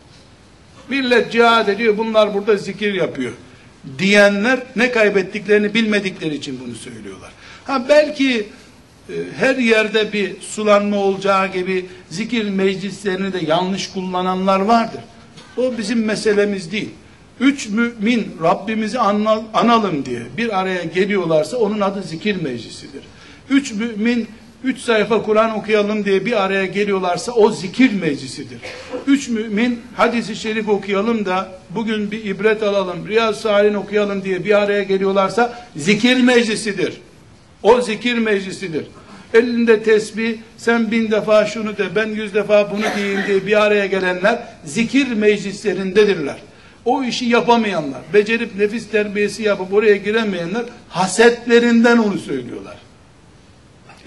Millet cihad ediyor, bunlar burada zikir yapıyor diyenler ne kaybettiklerini bilmedikleri için bunu söylüyorlar. Ha belki e, her yerde bir sulanma olacağı gibi zikir meclislerini de yanlış kullananlar vardır. O bizim meselemiz değil. Üç mümin Rabbimizi analım diye bir araya geliyorlarsa onun adı zikir meclisidir. Üç mümin üç sayfa Kur'an okuyalım diye bir araya geliyorlarsa o zikir meclisidir. Üç mümin hadisi şerif okuyalım da bugün bir ibret alalım, Riyaz-ı Salih'in okuyalım diye bir araya geliyorlarsa zikir meclisidir. O zikir meclisidir. Elinde tesbih, sen bin defa şunu de, ben yüz defa bunu diyeyim diye bir araya gelenler zikir meclislerindedirler. O işi yapamayanlar, becerip nefis terbiyesi yapıp oraya giremeyenler hasetlerinden onu söylüyorlar.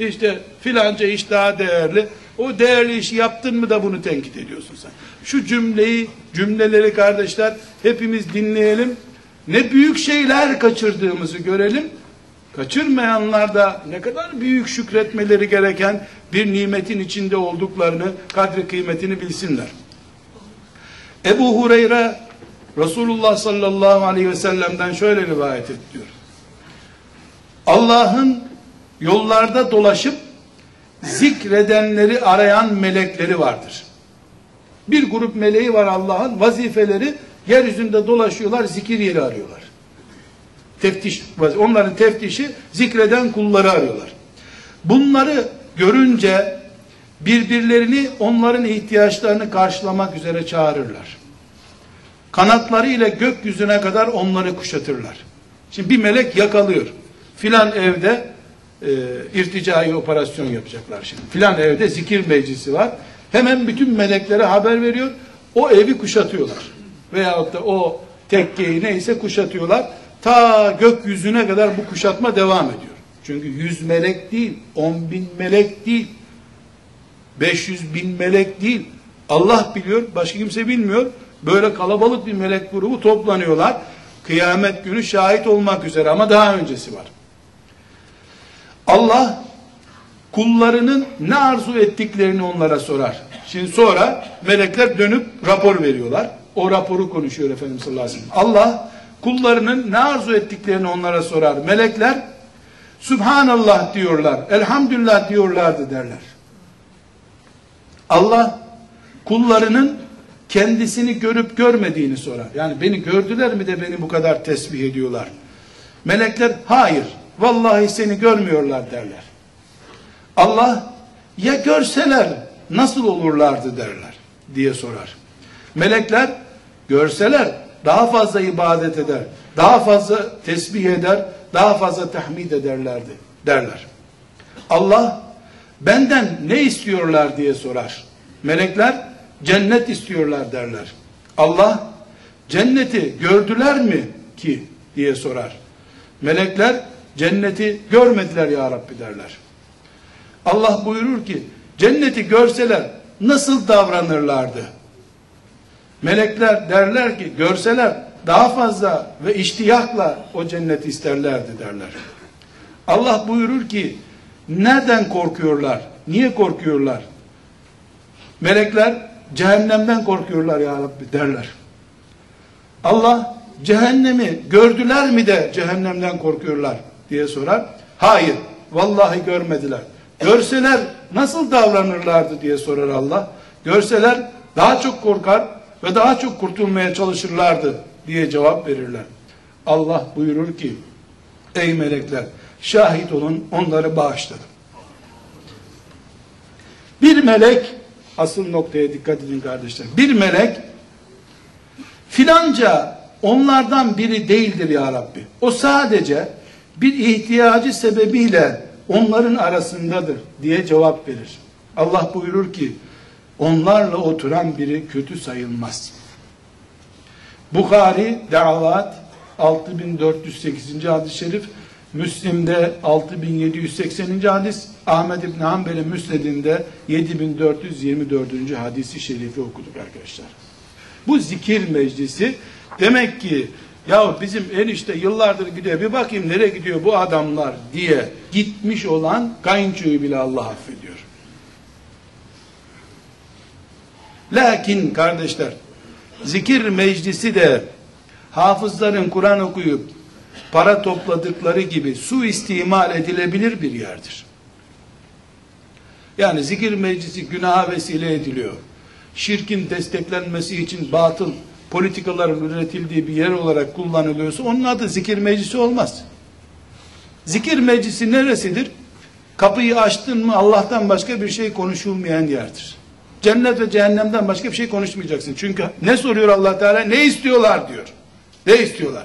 İşte filanca iş daha değerli. O değerli işi yaptın mı da bunu tenkit ediyorsun sen. Şu cümleyi, cümleleri kardeşler hepimiz dinleyelim. Ne büyük şeyler kaçırdığımızı görelim. Kaçırmayanlar da ne kadar büyük şükretmeleri gereken bir nimetin içinde olduklarını, kadri kıymetini bilsinler. Ebu Hureyre Resulullah sallallahu aleyhi ve sellem'den şöyle rivayet ediyor. Allah'ın yollarda dolaşıp zikredenleri arayan melekleri vardır. Bir grup meleği var Allah'ın, vazifeleri yeryüzünde dolaşıyorlar, zikir yeri arıyorlar. Teftiş, onların teftişi zikreden kulları arıyorlar. Bunları görünce birbirlerini, onların ihtiyaçlarını karşılamak üzere çağırırlar. Kanatlarıyla gökyüzüne kadar onları kuşatırlar. Şimdi bir melek yakalıyor. Filan evde e, irticai operasyon yapacaklar şimdi. Filan evde zikir meclisi var. Hemen bütün meleklere haber veriyor. O evi kuşatıyorlar. Veyahut da o tekkeyi neyse kuşatıyorlar. Ta gökyüzüne kadar bu kuşatma devam ediyor. Çünkü yüz melek değil, on bin melek değil, beş yüz bin melek değil. Allah biliyor, başka kimse bilmiyor. Böyle kalabalık bir melek grubu toplanıyorlar. Kıyamet günü şahit olmak üzere, ama daha öncesi var. Allah kullarının ne arzu ettiklerini onlara sorar. Şimdi sonra melekler dönüp rapor veriyorlar. O raporu konuşuyor Efendimiz sallallahu aleyhi ve sellem. Allah kullarının ne arzu ettiklerini onlara sorar. Melekler Subhanallah diyorlar, Elhamdülillah diyorlardı derler. Allah kullarının kendisini görüp görmediğini sorar. Yani beni gördüler mi de beni bu kadar tesbih ediyorlar. Melekler hayır, vallahi seni görmüyorlar derler. Allah ya görseler nasıl olurlardı derler diye sorar. Melekler görseler daha fazla ibadet eder, daha fazla tesbih eder, daha fazla tahmid ederlerdi derler. Allah benden ne istiyorlar diye sorar. Melekler cennet istiyorlar derler. Allah cenneti gördüler mi ki diye sorar. Melekler cenneti görmediler ya Rabbi derler. Allah buyurur ki cenneti görseler nasıl davranırlardı? Melekler derler ki görseler daha fazla ve iştiyakla o cenneti isterlerdi derler. Allah buyurur ki nereden korkuyorlar? Niye korkuyorlar? Melekler cehennemden korkuyorlar ya Rabbi derler. Allah cehennemi gördüler mi de cehennemden korkuyorlar diye sorar. Hayır, vallahi görmediler. Görseler nasıl davranırlardı diye sorar Allah. Görseler daha çok korkar ve daha çok kurtulmaya çalışırlardı diye cevap verirler. Allah buyurur ki ey melekler şahit olun, onları bağışladım. Bir melek, asıl noktaya dikkat edin kardeşler. Bir melek filanca onlardan biri değildir ya Rabbi. O sadece bir ihtiyacı sebebiyle onların arasındadır diye cevap verir. Allah buyurur ki onlarla oturan biri kötü sayılmaz. Bukhari Davat altı bin dört yüz sekizinci hadis-i şerif, Müslim'de altı bin yedi yüz sekseninci hadis, Ahmed İbn Hanbel'in Müsned'inde yedi bin dört yüz yirmi dördüncü hadisi şerifi okuduk arkadaşlar. Bu zikir meclisi demek ki ya bizim enişte yıllardır gidiyor, bir bakayım nereye gidiyor bu adamlar diye gitmiş olan kayınçoyu bile Allah affediyor. Lakin kardeşler, zikir meclisi de hafızların Kur'an okuyup para topladıkları gibi suistimal edilebilir bir yerdir. Yani zikir meclisi günaha vesile ediliyor. Şirkin desteklenmesi için batıl politikaların üretildiği bir yer olarak kullanılıyorsa onun adı zikir meclisi olmaz. Zikir meclisi neresidir? Kapıyı açtın mı Allah'tan başka bir şey konuşulmayan yerdir. Cennet ve cehennemden başka bir şey konuşmayacaksın. Çünkü ne soruyor Allah Teala? Ne istiyorlar diyor. Ne istiyorlar?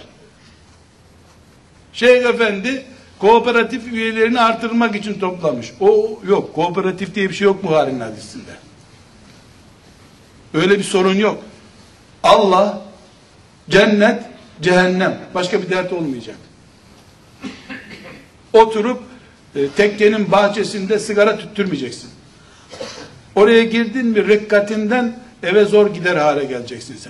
Şeyh Efendi kooperatif üyelerini artırmak için toplamış. O yok. Kooperatif diye bir şey yok Buhari'nin hadisinde. Öyle bir sorun yok. Allah, cennet, cehennem. Başka bir dert olmayacak. Oturup e, tekkenin bahçesinde sigara tüttürmeyeceksin. Oraya girdin mi rikkatinden eve zor gider hale geleceksin sen.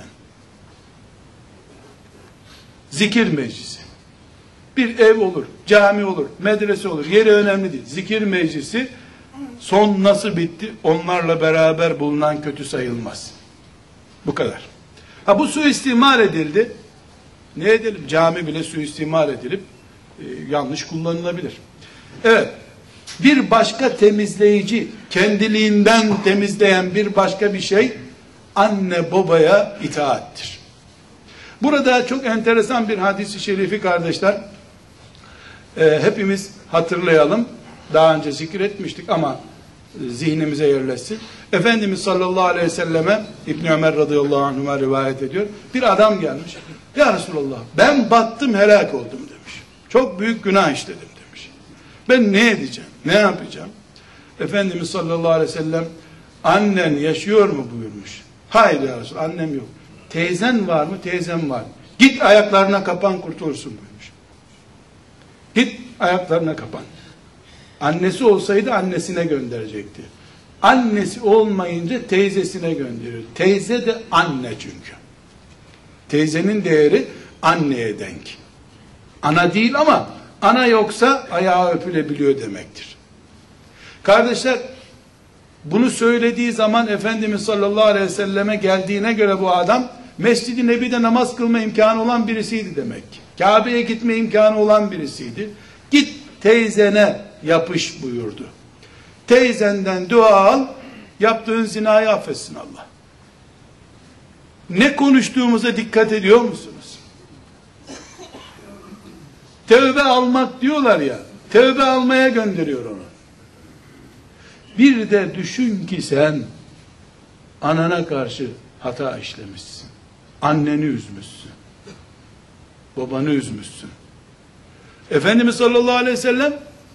Zikir meclisi. Bir ev olur, cami olur, medrese olur. Yeri önemli değil. Zikir meclisi son nasıl bitti? Onlarla beraber bulunan kötü sayılmaz. Bu kadar. Ha bu suistimal edildi. Ne edelim? Cami bile suistimal edilip e, yanlış kullanılabilir. Evet. Bir başka temizleyici, kendiliğinden temizleyen bir başka bir şey anne babaya itaattir. Burada çok enteresan bir hadis-i şerifi kardeşler. E, hepimiz hatırlayalım. Daha önce zikretmiştik ama e, zihnimize yerleşsin. Efendimiz sallallahu aleyhi ve selleme İbn Ömer radıyallahu anhuma rivayet ediyor. Bir adam gelmiş. Ya Resulallah ben battım, helak oldum demiş. Çok büyük günah işledim demiş. Ben ne edeceğim? Ne yapacağım? Efendimiz sallallahu aleyhi ve sellem annen yaşıyor mu buyurmuş. Hayır ya Resulallah, annem yok. Teyzen var mı? Teyzem var. Git ayaklarına kapan, kurtulursun buyurmuş. Git ayaklarına kapan. Annesi olsaydı annesine gönderecekti. Annesi olmayınca teyzesine gönderiyor. Teyze de anne çünkü. Teyzenin değeri anneye denk. Ana değil ama ana yoksa ayağı öpülebiliyor demektir. Kardeşler, bunu söylediği zaman Efendimiz sallallahu aleyhi ve selleme geldiğine göre bu adam Mescid-i Nebi'de namaz kılma imkanı olan birisiydi demek ki. Kabe'ye gitme imkanı olan birisiydi. Git teyzene yapış buyurdu. Teyzenden dua al, yaptığın zinayı affetsin Allah. Ne konuştuğumuza dikkat ediyor musunuz? Tövbe almak diyorlar ya, tövbe almaya gönderiyor onu. Bir de düşün ki sen anana karşı hata işlemişsin. Anneni üzmüşsün. Babanı üzmüşsün. Efendimiz sallallahu aleyhi ve sellem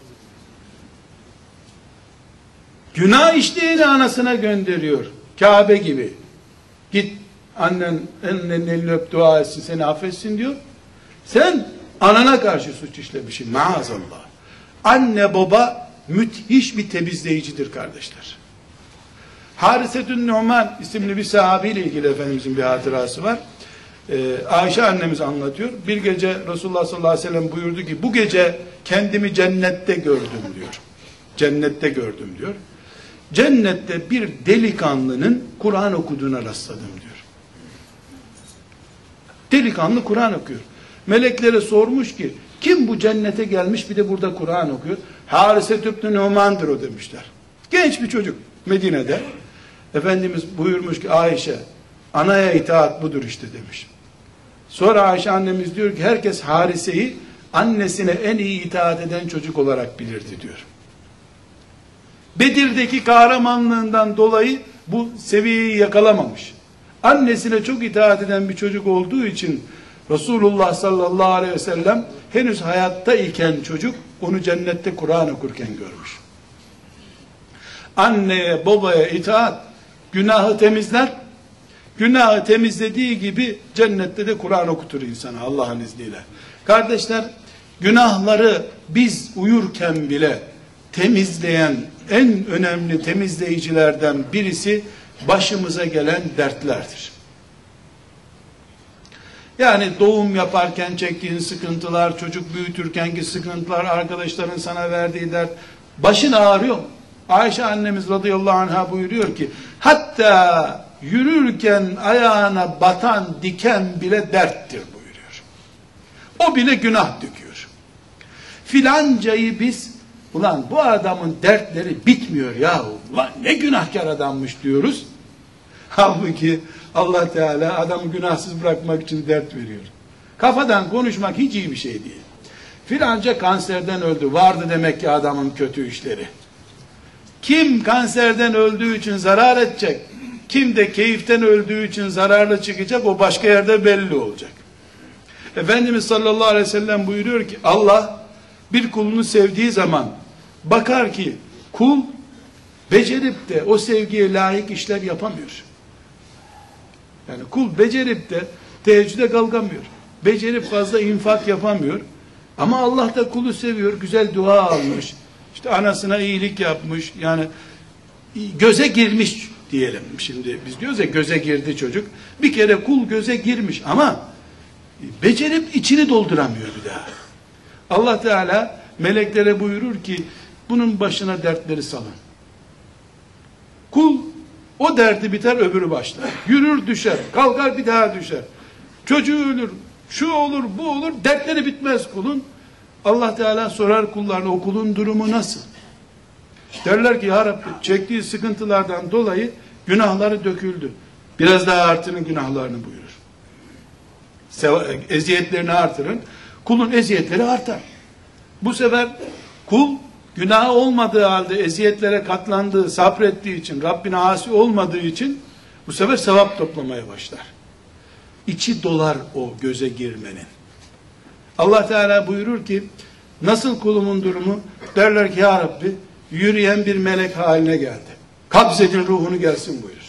günah işleyeni anasına gönderiyor. Kabe gibi. Git annen annenin elini öp, dua etsin, seni affetsin diyor. Sen anana karşı suç işlemişsin. Maazallah. Anne baba müthiş bir temizleyicidir kardeşler. Harisetün Numan isimli bir sahabiyle ilgili Efendimizin bir hatırası var. Ee, Ayşe annemiz anlatıyor. Bir gece Resulullah sallallahu aleyhi ve sellem buyurdu ki bu gece kendimi cennette gördüm diyor. Cennette gördüm diyor. Cennette bir delikanlının Kur'an okuduğuna rastladım diyor. Delikanlı Kur'an okuyor. Meleklere sormuş ki kim bu cennete gelmiş bir de burada Kur'an okuyor? Harise tübnü Numan'dır o demişler. Genç bir çocuk Medine'de. Efendimiz buyurmuş ki Ayşe anaya itaat budur işte demiş. Sonra Ayşe annemiz diyor ki herkes Harise'yi annesine en iyi itaat eden çocuk olarak bilirdi diyor. Bedir'deki kahramanlığından dolayı bu seviyeyi yakalamamış. Annesine çok itaat eden bir çocuk olduğu için Resulullah sallallahu aleyhi ve sellem henüz hayatta iken çocuk onu cennette Kur'an okurken görmüş. Anneye babaya itaat günahı temizler. Günahı temizlediği gibi cennette de Kur'an okutur insana Allah'ın izniyle. Kardeşler, günahları biz uyurken bile temizleyen en önemli temizleyicilerden birisi başımıza gelen dertlerdir. Yani doğum yaparken çektiğin sıkıntılar, çocuk büyütürkenki sıkıntılar, arkadaşların sana verdiği dert, başın ağrıyor mu? Ayşe annemiz radıyallahu anha buyuruyor ki, hatta yürürken ayağına batan diken bile derttir buyuruyor. O bile günah döküyor. Filancayı biz, ulan bu adamın dertleri bitmiyor yahu, ulan ne günahkar adammış diyoruz. Halbuki Allah Teala adamı günahsız bırakmak için dert veriyor. Kafadan konuşmak hiç iyi bir şey değil. Filanca kanserden öldü. Vardı demek ki adamın kötü işleri. Kim kanserden öldüğü için zarar edecek, kim de keyiften öldüğü için zararlı çıkacak, o başka yerde belli olacak. Efendimiz sallallahu aleyhi ve sellem buyuruyor ki, Allah bir kulunu sevdiği zaman bakar ki kul becerip de o sevgiye layık işler yapamıyor. Yani kul becerip de teheccüde kalkamıyor. Becerip fazla infak yapamıyor. Ama Allah da kulu seviyor, güzel dua almış. işte anasına iyilik yapmış, yani göze girmiş diyelim. Şimdi biz diyoruz ya, göze girdi çocuk. Bir kere kul göze girmiş ama becerip içini dolduramıyor bir daha. Allah Teala meleklere buyurur ki bunun başına dertleri salın. Kul o derdi biter, öbürü başlar. Yürür düşer, kalkar bir daha düşer. Çocuğu ölür, şu olur, bu olur, dertleri bitmez kulun. Allah Teala sorar kullarına, o kulun durumu nasıl? Derler ki ya Rabbi, çektiği sıkıntılardan dolayı günahları döküldü. Biraz daha artırın günahlarını buyurur. Eziyetlerini artırın. Kulun eziyetleri artar. Bu sefer kul günah olmadığı halde eziyetlere katlandığı, sabrettiği için, Rabbine asi olmadığı için bu sefer sevap toplamaya başlar. İçi dolar o göze girmenin. Allah Teala buyurur ki nasıl kulumun durumu? Derler ki ya Rabbi, yürüyen bir melek haline geldi. Kabzedin ruhunu gelsin buyurur.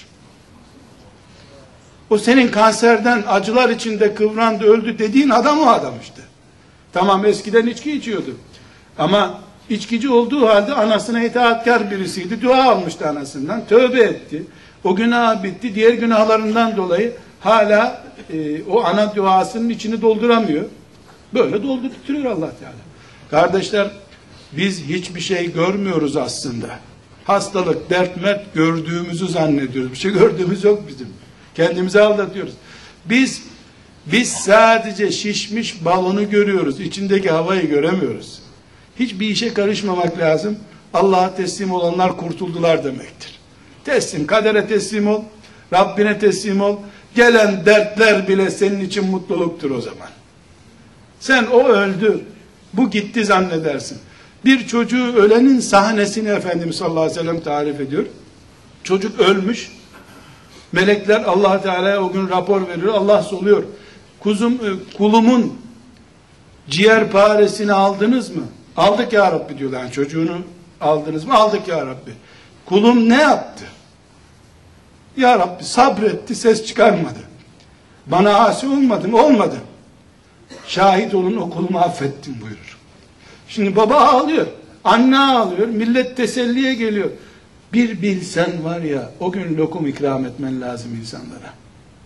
O senin kanserden acılar içinde kıvrandı, öldü dediğin adam o adam işte. Tamam, eskiden içki içiyordu. Ama içkici olduğu halde anasına itaatkar birisiydi. Dua almıştı anasından. Tövbe etti. O günah bitti. Diğer günahlarından dolayı hala e, o ana duasının içini dolduramıyor. Böyle doldurtuyor Allah Teala. Kardeşler, biz hiçbir şey görmüyoruz aslında. Hastalık, dert, mert gördüğümüzü zannediyoruz. Bir şey gördüğümüz yok bizim. Kendimizi aldatıyoruz. Biz biz sadece şişmiş balonu görüyoruz. İçindeki havayı göremiyoruz. Hiçbir işe karışmamak lazım. Allah'a teslim olanlar kurtuldular demektir. Teslim, kadere teslim ol. Rabbine teslim ol. Gelen dertler bile senin için mutluluktur o zaman. Sen o öldü, bu gitti zannedersin. Bir çocuğu ölenin sahnesini Efendimiz sallallahu aleyhi ve sellem tarif ediyor. Çocuk ölmüş. Melekler Allah Teala'ya o gün rapor veriyor. Allah soruyor. Kuzum, kulumun ciğerparesini aldınız mı? Aldık ya Rabbi diyorlar. Yani çocuğunu aldınız mı? Aldık ya Rabbi. Kulum ne yaptı? Ya Rabbi sabretti, ses çıkarmadı. Bana asi olmadı mı? Olmadı. Şahit olun, o kulumu affettim buyurur. Şimdi baba ağlıyor. Anne ağlıyor. Millet teselliye geliyor. Bir bilsen var ya, o gün lokum ikram etmen lazım insanlara.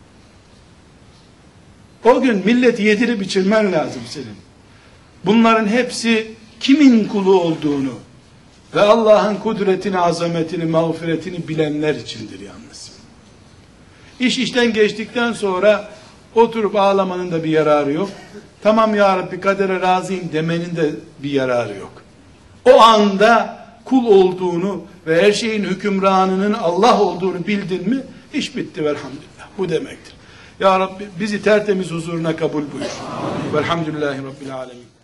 O gün milleti yedirip içirmen lazım senin. Bunların hepsi kimin kulu olduğunu ve Allah'ın kudretini, azametini, mağfiretini bilenler içindir yalnız. İş işten geçtikten sonra oturup ağlamanın da bir yararı yok. Tamam ya Rabbi, kadere razıyım demenin de bir yararı yok. O anda kul olduğunu ve her şeyin hükümranının Allah olduğunu bildin mi, iş bitti velhamdülillah. Bu demektir. Ya Rabbi bizi tertemiz huzuruna kabul buyur. Velhamdülillahi Rabbil alemin.